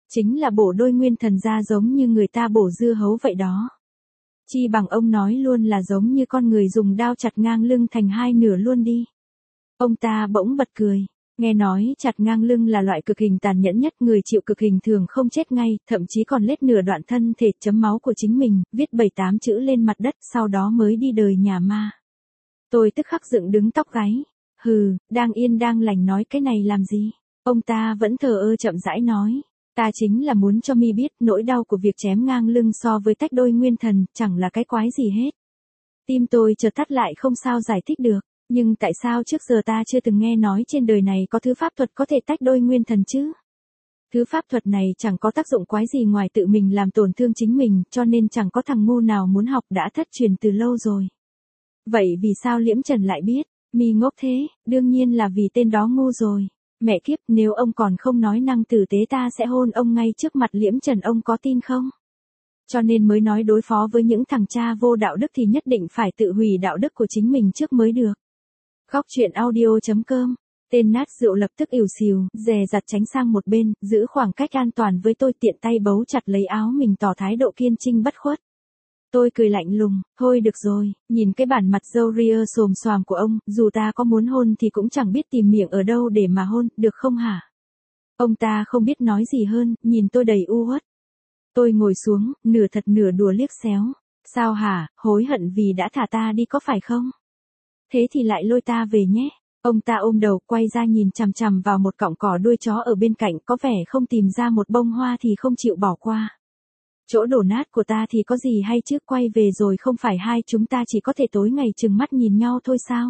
Chính là bổ đôi nguyên thần ra giống như người ta bổ dưa hấu vậy đó. Chi bằng ông nói luôn là giống như con người dùng dao chặt ngang lưng thành hai nửa luôn đi. Ông ta bỗng bật cười. Nghe nói chặt ngang lưng là loại cực hình tàn nhẫn nhất, người chịu cực hình thường không chết ngay, thậm chí còn lết nửa đoạn thân thể chấm máu của chính mình, viết bảy tám chữ lên mặt đất, sau đó mới đi đời nhà ma. Tôi tức khắc dựng đứng tóc gáy. Hừ, đang yên đang lành nói cái này làm gì? Ông ta vẫn thờ ơ chậm rãi nói. Ta chính là muốn cho mi biết nỗi đau của việc chém ngang lưng so với tách đôi nguyên thần, chẳng là cái quái gì hết. Tim tôi chợt thắt lại không sao giải thích được. Nhưng tại sao trước giờ ta chưa từng nghe nói trên đời này có thứ pháp thuật có thể tách đôi nguyên thần chứ? Thứ pháp thuật này chẳng có tác dụng quái gì ngoài tự mình làm tổn thương chính mình, cho nên chẳng có thằng ngu nào muốn học, đã thất truyền từ lâu rồi. Vậy vì sao Liễm Trần lại biết? Mi ngốc thế, đương nhiên là vì tên đó ngu rồi. Mẹ kiếp, nếu ông còn không nói năng tử tế ta sẽ hôn ông ngay trước mặt Liễm Trần, ông có tin không? Cho nên mới nói đối phó với những thằng cha vô đạo đức thì nhất định phải tự hủy đạo đức của chính mình trước mới được. Góc truyện audio chấm com. Tên nát rượu lập tức ỉu xìu, dè dặt tránh sang một bên, giữ khoảng cách an toàn với tôi, tiện tay bấu chặt lấy áo mình tỏ thái độ kiên trinh bất khuất. Tôi cười lạnh lùng, thôi được rồi, nhìn cái bản mặt râu ria xồm xoàm của ông, dù ta có muốn hôn thì cũng chẳng biết tìm miệng ở đâu để mà hôn, được không hả? Ông ta không biết nói gì hơn, nhìn tôi đầy u uất. Tôi ngồi xuống, nửa thật nửa đùa liếc xéo. Sao hả, hối hận vì đã thả ta đi có phải không? Thế thì lại lôi ta về nhé. Ông ta ôm đầu quay ra nhìn chằm chằm vào một cọng cỏ đuôi chó ở bên cạnh, có vẻ không tìm ra một bông hoa thì không chịu bỏ qua. Chỗ đổ nát của ta thì có gì hay chứ, quay về rồi không phải hai chúng ta chỉ có thể tối ngày trừng mắt nhìn nhau thôi sao?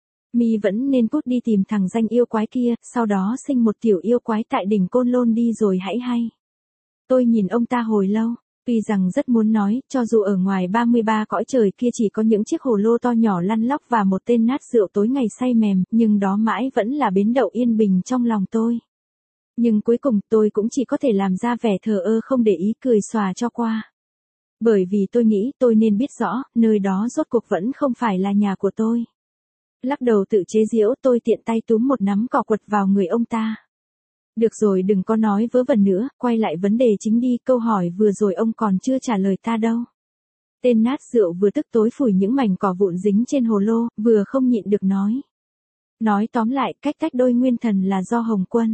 Mi vẫn nên cút đi tìm thằng danh yêu quái kia, sau đó sinh một tiểu yêu quái tại đỉnh Côn Lôn đi rồi hãy hay. Tôi nhìn ông ta hồi lâu. Tuy rằng rất muốn nói, cho dù ở ngoài ba mươi ba cõi trời kia chỉ có những chiếc hồ lô to nhỏ lăn lóc và một tên nát rượu tối ngày say mềm, nhưng đó mãi vẫn là bến đậu yên bình trong lòng tôi. Nhưng cuối cùng tôi cũng chỉ có thể làm ra vẻ thờ ơ không để ý, cười xòa cho qua. Bởi vì tôi nghĩ tôi nên biết rõ, nơi đó rốt cuộc vẫn không phải là nhà của tôi. Lắc đầu tự chế giễu, tôi tiện tay túm một nắm cỏ quật vào người ông ta. Được rồi, đừng có nói vớ vẩn nữa, quay lại vấn đề chính đi, câu hỏi vừa rồi ông còn chưa trả lời ta đâu. Tên nát rượu vừa tức tối phủi những mảnh cỏ vụn dính trên hồ lô, vừa không nhịn được nói. Nói tóm lại, cách tách đôi nguyên thần là do Hồng Quân.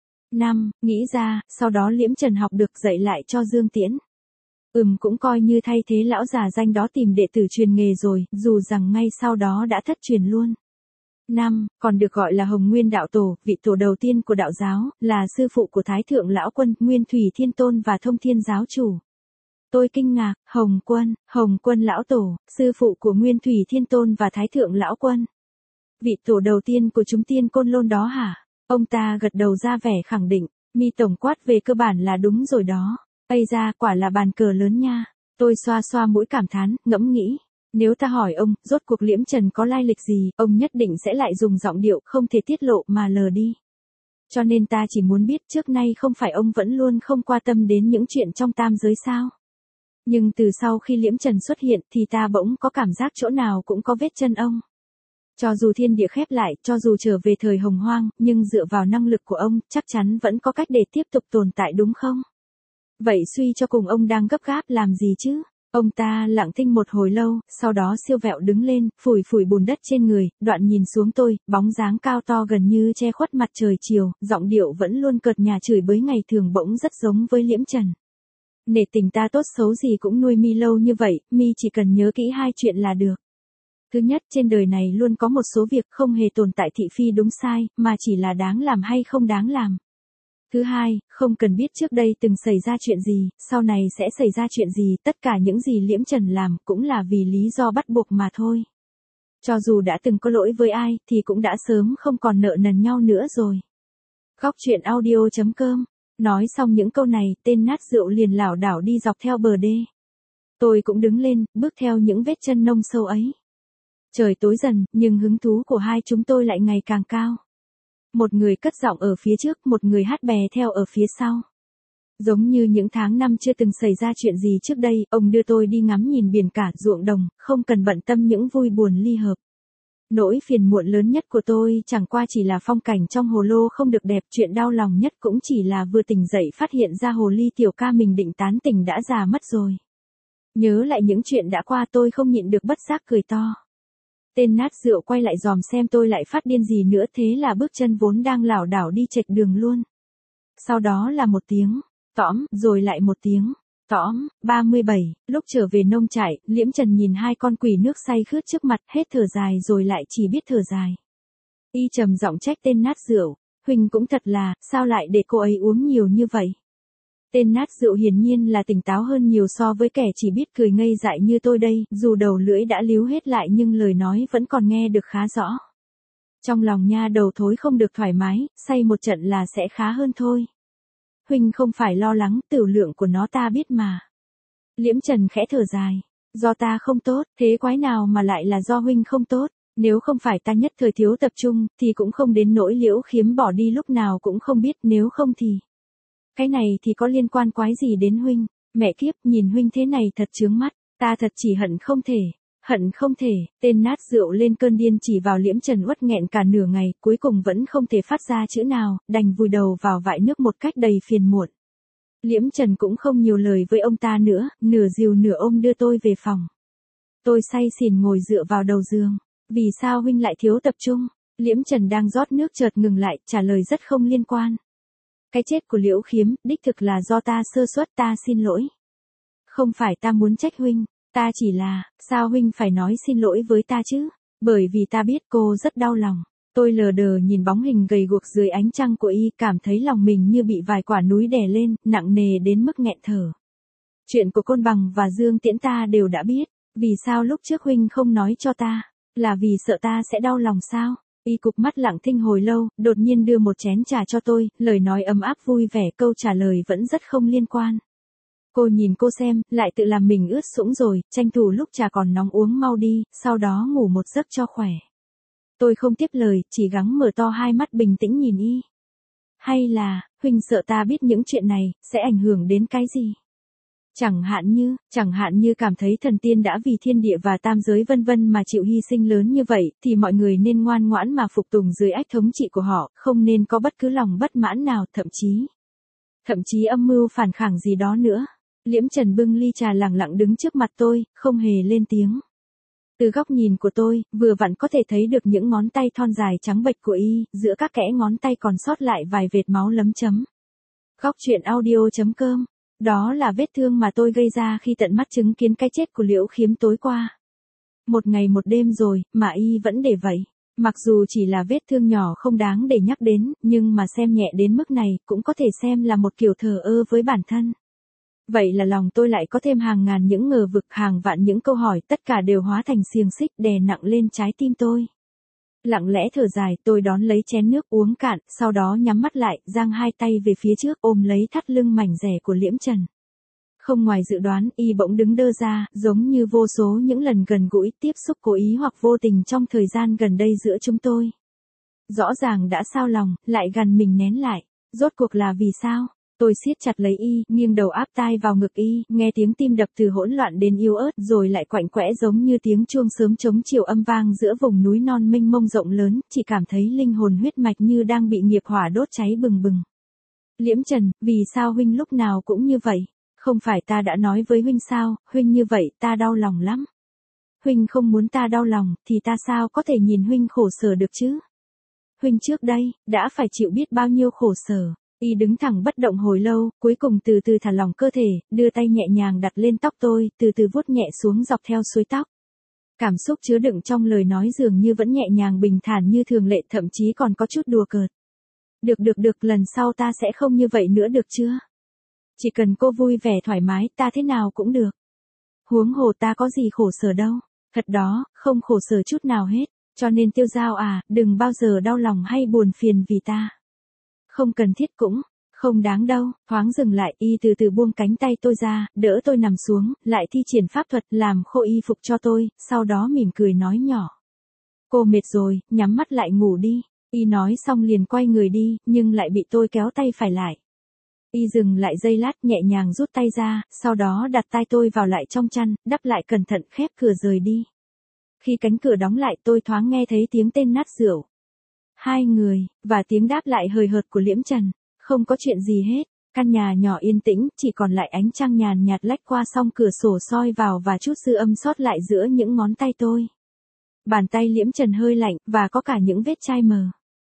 Năm, nghĩ ra, sau đó Liễm Trần học được dạy lại cho Dương Tiễn. Ừm, cũng coi như thay thế lão già danh đó tìm đệ tử truyền nghề rồi, dù rằng ngay sau đó đã thất truyền luôn. Năm, còn được gọi là Hồng Nguyên Đạo Tổ, vị tổ đầu tiên của đạo giáo, là sư phụ của Thái Thượng Lão Quân, Nguyên Thủy Thiên Tôn và Thông Thiên Giáo Chủ. Tôi kinh ngạc, Hồng Quân, Hồng Quân Lão Tổ, sư phụ của Nguyên Thủy Thiên Tôn và Thái Thượng Lão Quân. Vị tổ đầu tiên của chúng tiên Côn Lôn đó hả? Ông ta gật đầu ra vẻ khẳng định, Mi tổng quát về cơ bản là đúng rồi đó. Ây ra, quả là bàn cờ lớn nha. Tôi xoa xoa mũi cảm thán, ngẫm nghĩ. Nếu ta hỏi ông, rốt cuộc Liễm Trần có lai lịch gì, ông nhất định sẽ lại dùng giọng điệu không thể tiết lộ mà lờ đi. Cho nên ta chỉ muốn biết trước nay không phải ông vẫn luôn không quan tâm đến những chuyện trong tam giới sao? Nhưng từ sau khi Liễm Trần xuất hiện thì ta bỗng có cảm giác chỗ nào cũng có vết chân ông. Cho dù thiên địa khép lại, cho dù trở về thời hồng hoang, nhưng dựa vào năng lực của ông, chắc chắn vẫn có cách để tiếp tục tồn tại đúng không? Vậy suy cho cùng ông đang gấp gáp làm gì chứ? Ông ta lặng thinh một hồi lâu, sau đó siêu vẹo đứng lên, phủi phủi bùn đất trên người, đoạn nhìn xuống tôi, bóng dáng cao to gần như che khuất mặt trời chiều, giọng điệu vẫn luôn cợt nhả chửi bới ngày thường bỗng rất giống với Liễm Trần. Nể tình ta tốt xấu gì cũng nuôi Mi lâu như vậy, Mi chỉ cần nhớ kỹ hai chuyện là được. Thứ nhất, trên đời này luôn có một số việc không hề tồn tại thị phi đúng sai, mà chỉ là đáng làm hay không đáng làm. Thứ hai, không cần biết trước đây từng xảy ra chuyện gì, sau này sẽ xảy ra chuyện gì, tất cả những gì Liễm Trần làm cũng là vì lý do bắt buộc mà thôi. Cho dù đã từng có lỗi với ai, thì cũng đã sớm không còn nợ nần nhau nữa rồi. Góc truyện audio chấm com. Nói xong những câu này, tên nát rượu liền lảo đảo đi dọc theo bờ đê. Tôi cũng đứng lên, bước theo những vết chân nông sâu ấy. Trời tối dần, nhưng hứng thú của hai chúng tôi lại ngày càng cao. Một người cất giọng ở phía trước, một người hát bè theo ở phía sau. Giống như những tháng năm chưa từng xảy ra chuyện gì trước đây, ông đưa tôi đi ngắm nhìn biển cả, ruộng đồng, không cần bận tâm những vui buồn ly hợp. Nỗi phiền muộn lớn nhất của tôi chẳng qua chỉ là phong cảnh trong hồ lô không được đẹp, chuyện đau lòng nhất cũng chỉ là vừa tỉnh dậy phát hiện ra hồ ly tiểu ca mình định tán tỉnh đã già mất rồi. Nhớ lại những chuyện đã qua tôi không nhịn được bất giác cười to. Tên nát rượu quay lại dòm xem tôi lại phát điên gì nữa, thế là bước chân vốn đang lảo đảo đi chệch đường luôn. Sau đó là một tiếng, tõm, rồi lại một tiếng, tõm. ba mươi bảy, lúc trở về nông trại, Liễm Trần nhìn hai con quỷ nước say khướt trước mặt, hết thở dài rồi lại chỉ biết thở dài. Y trầm giọng trách tên nát rượu, Huỳnh cũng thật là, sao lại để cô ấy uống nhiều như vậy? Tên nát rượu hiển nhiên là tỉnh táo hơn nhiều so với kẻ chỉ biết cười ngây dại như tôi đây, dù đầu lưỡi đã líu hết lại nhưng lời nói vẫn còn nghe được khá rõ. Trong lòng nha đầu thối không được thoải mái, say một trận là sẽ khá hơn thôi. Huỳnh không phải lo lắng, tửu lượng của nó ta biết mà. Liễm Trần khẽ thở dài, do ta không tốt, thế quái nào mà lại là do Huỳnh không tốt, nếu không phải ta nhất thời thiếu tập trung, thì cũng không đến nỗi Liễu Khiếm bỏ đi lúc nào cũng không biết, nếu không thì... Cái này thì có liên quan quái gì đến Huynh, mẹ kiếp, nhìn Huynh thế này thật chướng mắt, ta thật chỉ hận không thể, hận không thể, tên nát rượu lên cơn điên chỉ vào Liễm Trần uất nghẹn cả nửa ngày, cuối cùng vẫn không thể phát ra chữ nào, đành vùi đầu vào vại nước một cách đầy phiền muộn. Liễm Trần cũng không nhiều lời với ông ta nữa, nửa dìu nửa ôm đưa tôi về phòng. Tôi say xỉn ngồi dựa vào đầu giường, vì sao Huynh lại thiếu tập trung? Liễm Trần đang rót nước chợt ngừng lại, trả lời rất không liên quan. Cái chết của Liễu Khiếm, đích thực là do ta sơ suất, ta xin lỗi. Không phải ta muốn trách Huynh, ta chỉ là, sao Huynh phải nói xin lỗi với ta chứ? Bởi vì ta biết cô rất đau lòng. Tôi lờ đờ nhìn bóng hình gầy guộc dưới ánh trăng của y, cảm thấy lòng mình như bị vài quả núi đè lên, nặng nề đến mức nghẹn thở. Chuyện của Côn Bằng và Dương Tiễn ta đều đã biết, vì sao lúc trước Huynh không nói cho ta? Là vì sợ ta sẽ đau lòng sao? Y cụp mắt lặng thinh hồi lâu, đột nhiên đưa một chén trà cho tôi, lời nói ấm áp vui vẻ, câu trả lời vẫn rất không liên quan. Cô nhìn cô xem, lại tự làm mình ướt sũng rồi, tranh thủ lúc trà còn nóng uống mau đi, sau đó ngủ một giấc cho khỏe. Tôi không tiếp lời, chỉ gắng mở to hai mắt bình tĩnh nhìn y. Hay là, Huynh sợ ta biết những chuyện này, sẽ ảnh hưởng đến cái gì? Chẳng hạn như, chẳng hạn như cảm thấy thần tiên đã vì thiên địa và tam giới vân vân mà chịu hy sinh lớn như vậy, thì mọi người nên ngoan ngoãn mà phục tùng dưới ách thống trị của họ, không nên có bất cứ lòng bất mãn nào, thậm chí, thậm chí âm mưu phản kháng gì đó nữa. Liễm Trần bưng ly trà lặng lặng đứng trước mặt tôi, không hề lên tiếng. Từ góc nhìn của tôi, vừa vặn có thể thấy được những ngón tay thon dài trắng bệch của y, giữa các kẽ ngón tay còn sót lại vài vệt máu lấm chấm. Góc truyện audio chấm com. Đó là vết thương mà tôi gây ra khi tận mắt chứng kiến cái chết của Liễu Khiếm tối qua. Một ngày một đêm rồi, mà y vẫn để vậy. Mặc dù chỉ là vết thương nhỏ không đáng để nhắc đến, nhưng mà xem nhẹ đến mức này, cũng có thể xem là một kiểu thờ ơ với bản thân. Vậy là lòng tôi lại có thêm hàng ngàn những ngờ vực, hàng vạn những câu hỏi, tất cả đều hóa thành xiềng xích đè nặng lên trái tim tôi. Lặng lẽ thở dài, tôi đón lấy chén nước uống cạn, sau đó nhắm mắt lại, giang hai tay về phía trước, ôm lấy thắt lưng mảnh dẻ của Liễm Trần. Không ngoài dự đoán, y bỗng đứng đơ ra, giống như vô số những lần gần gũi, tiếp xúc cố ý hoặc vô tình trong thời gian gần đây giữa chúng tôi. Rõ ràng đã sao lòng, lại gằn mình nén lại. Rốt cuộc là vì sao? Tôi siết chặt lấy y, nghiêng đầu áp tai vào ngực y, nghe tiếng tim đập từ hỗn loạn đến yếu ớt, rồi lại quạnh quẽ giống như tiếng chuông sớm trống chiều âm vang giữa vùng núi non mênh mông rộng lớn, chỉ cảm thấy linh hồn huyết mạch như đang bị nghiệp hỏa đốt cháy bừng bừng. Liễm Trần, vì sao Huynh lúc nào cũng như vậy? Không phải ta đã nói với Huynh sao, Huynh như vậy ta đau lòng lắm. Huynh không muốn ta đau lòng, thì ta sao có thể nhìn Huynh khổ sở được chứ? Huynh trước đây, đã phải chịu biết bao nhiêu khổ sở. Y đứng thẳng bất động hồi lâu, cuối cùng từ từ thả lỏng cơ thể, đưa tay nhẹ nhàng đặt lên tóc tôi, từ từ vuốt nhẹ xuống dọc theo suối tóc. Cảm xúc chứa đựng trong lời nói dường như vẫn nhẹ nhàng bình thản như thường lệ, thậm chí còn có chút đùa cợt. Được được được, lần sau ta sẽ không như vậy nữa được chưa? Chỉ cần cô vui vẻ thoải mái, ta thế nào cũng được. Huống hồ ta có gì khổ sở đâu. Thật đó, không khổ sở chút nào hết. Cho nên Tiêu Giao à, đừng bao giờ đau lòng hay buồn phiền vì ta. Không cần thiết cũng, không đáng đâu. Thoáng dừng lại, y từ từ buông cánh tay tôi ra, đỡ tôi nằm xuống, lại thi triển pháp thuật làm khô y phục cho tôi, sau đó mỉm cười nói nhỏ. Cô mệt rồi, nhắm mắt lại ngủ đi. Y nói xong liền quay người đi, nhưng lại bị tôi kéo tay phải lại. Y dừng lại giây lát, nhẹ nhàng rút tay ra, sau đó đặt tay tôi vào lại trong chăn, đắp lại cẩn thận, khép cửa rời đi. Khi cánh cửa đóng lại tôi thoáng nghe thấy tiếng tên nát rượu. Hai người, và tiếng đáp lại hời hợt của Liễm Trần. Không có chuyện gì hết. Căn nhà nhỏ yên tĩnh, chỉ còn lại ánh trăng nhàn nhạt lách qua song cửa sổ soi vào và chút dư âm sót lại giữa những ngón tay tôi. Bàn tay Liễm Trần hơi lạnh, và có cả những vết chai mờ.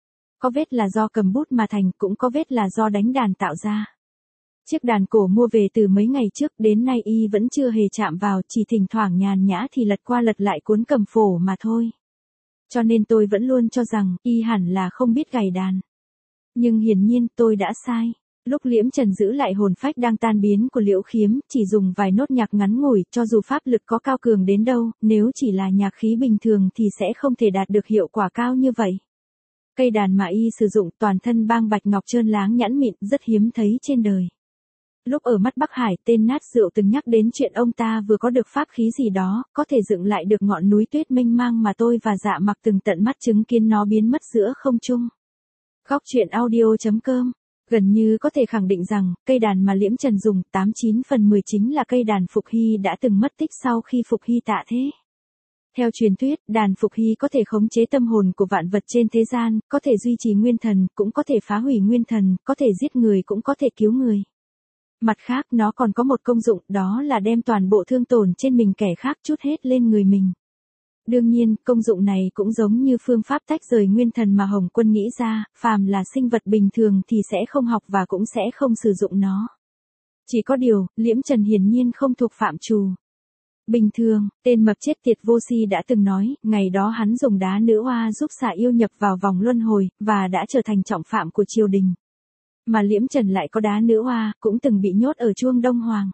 Có vết là do cầm bút mà thành, cũng có vết là do đánh đàn tạo ra. Chiếc đàn cổ mua về từ mấy ngày trước, đến nay y vẫn chưa hề chạm vào, chỉ thỉnh thoảng nhàn nhã thì lật qua lật lại cuốn cầm phổ mà thôi. Cho nên tôi vẫn luôn cho rằng, y hẳn là không biết gảy đàn. Nhưng hiển nhiên tôi đã sai. Lúc Liễm Trần giữ lại hồn phách đang tan biến của Liễu Khiếm, chỉ dùng vài nốt nhạc ngắn ngủi, cho dù pháp lực có cao cường đến đâu, nếu chỉ là nhạc khí bình thường thì sẽ không thể đạt được hiệu quả cao như vậy. Cây đàn mà y sử dụng toàn thân bang bạch ngọc trơn láng nhẵn mịn, rất hiếm thấy trên đời. Lúc ở mắt Bắc Hải, tên nát rượu từng nhắc đến chuyện ông ta vừa có được pháp khí gì đó, có thể dựng lại được ngọn núi tuyết mênh mang mà tôi và Dạ Mặc từng tận mắt chứng kiến nó biến mất giữa không trung. Góc truyện audio chấm com gần như có thể khẳng định rằng, cây đàn mà Liễm Trần dùng tám mươi chín phần mười chính là cây đàn Phục Hy đã từng mất tích sau khi Phục Hy tạ thế. Theo truyền thuyết, đàn Phục Hy có thể khống chế tâm hồn của vạn vật trên thế gian, có thể duy trì nguyên thần, cũng có thể phá hủy nguyên thần, có thể giết người cũng có thể cứu người. Mặt khác nó còn có một công dụng, đó là đem toàn bộ thương tổn trên mình kẻ khác trút hết lên người mình. Đương nhiên, công dụng này cũng giống như phương pháp tách rời nguyên thần mà Hồng Quân nghĩ ra, phàm là sinh vật bình thường thì sẽ không học và cũng sẽ không sử dụng nó. Chỉ có điều, Liễm Trần hiển nhiên không thuộc phạm trù. Bình thường, tên mập chết tiệt vô si đã từng nói, ngày đó hắn dùng đá nữ oa giúp xà yêu nhập vào vòng luân hồi, và đã trở thành trọng phạm của triều đình. Mà Liễm Trần lại có đá nữ oa, cũng từng bị nhốt ở chuông Đông Hoàng.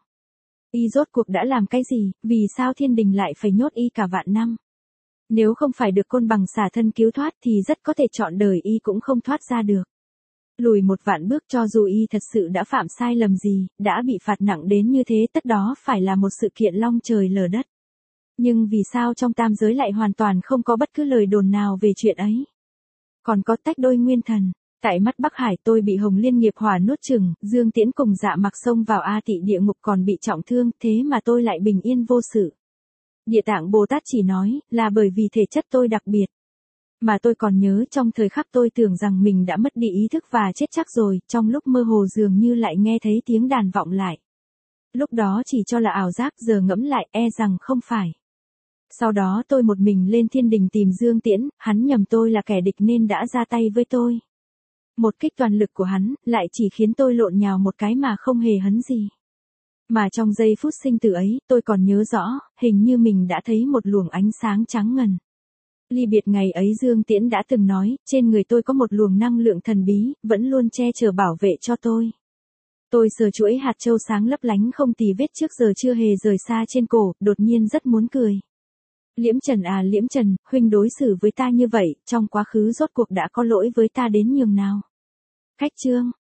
Y rốt cuộc đã làm cái gì, vì sao thiên đình lại phải nhốt y cả vạn năm? Nếu không phải được côn bằng xả thân cứu thoát thì rất có thể trọn đời y cũng không thoát ra được. Lùi một vạn bước, cho dù y thật sự đã phạm sai lầm gì, đã bị phạt nặng đến như thế, tất đó phải là một sự kiện long trời lở đất. Nhưng vì sao trong tam giới lại hoàn toàn không có bất cứ lời đồn nào về chuyện ấy? Còn có tách đôi nguyên thần. Tại mắt Bắc Hải tôi bị Hồng Liên nghiệp hỏa nuốt chửng, Dương Tiễn cùng Dạ Mặc xông vào A Tị địa ngục còn bị trọng thương, thế mà tôi lại bình yên vô sự. Địa Tạng Bồ Tát chỉ nói, là bởi vì thể chất tôi đặc biệt. Mà tôi còn nhớ trong thời khắc tôi tưởng rằng mình đã mất đi ý thức và chết chắc rồi, trong lúc mơ hồ dường như lại nghe thấy tiếng đàn vọng lại. Lúc đó chỉ cho là ảo giác, giờ ngẫm lại e rằng không phải. Sau đó tôi một mình lên thiên đình tìm Dương Tiễn, hắn nhầm tôi là kẻ địch nên đã ra tay với tôi. Một kích toàn lực của hắn, lại chỉ khiến tôi lộn nhào một cái mà không hề hấn gì. Mà trong giây phút sinh tử ấy, tôi còn nhớ rõ, hình như mình đã thấy một luồng ánh sáng trắng ngần. Ly biệt ngày ấy Dương Tiễn đã từng nói, trên người tôi có một luồng năng lượng thần bí, vẫn luôn che chở bảo vệ cho tôi. Tôi sờ chuỗi hạt châu sáng lấp lánh không tì vết trước giờ chưa hề rời xa trên cổ, đột nhiên rất muốn cười. Liễm Trần à Liễm Trần, huynh đối xử với ta như vậy, trong quá khứ rốt cuộc đã có lỗi với ta đến nhường nào? Khách chương.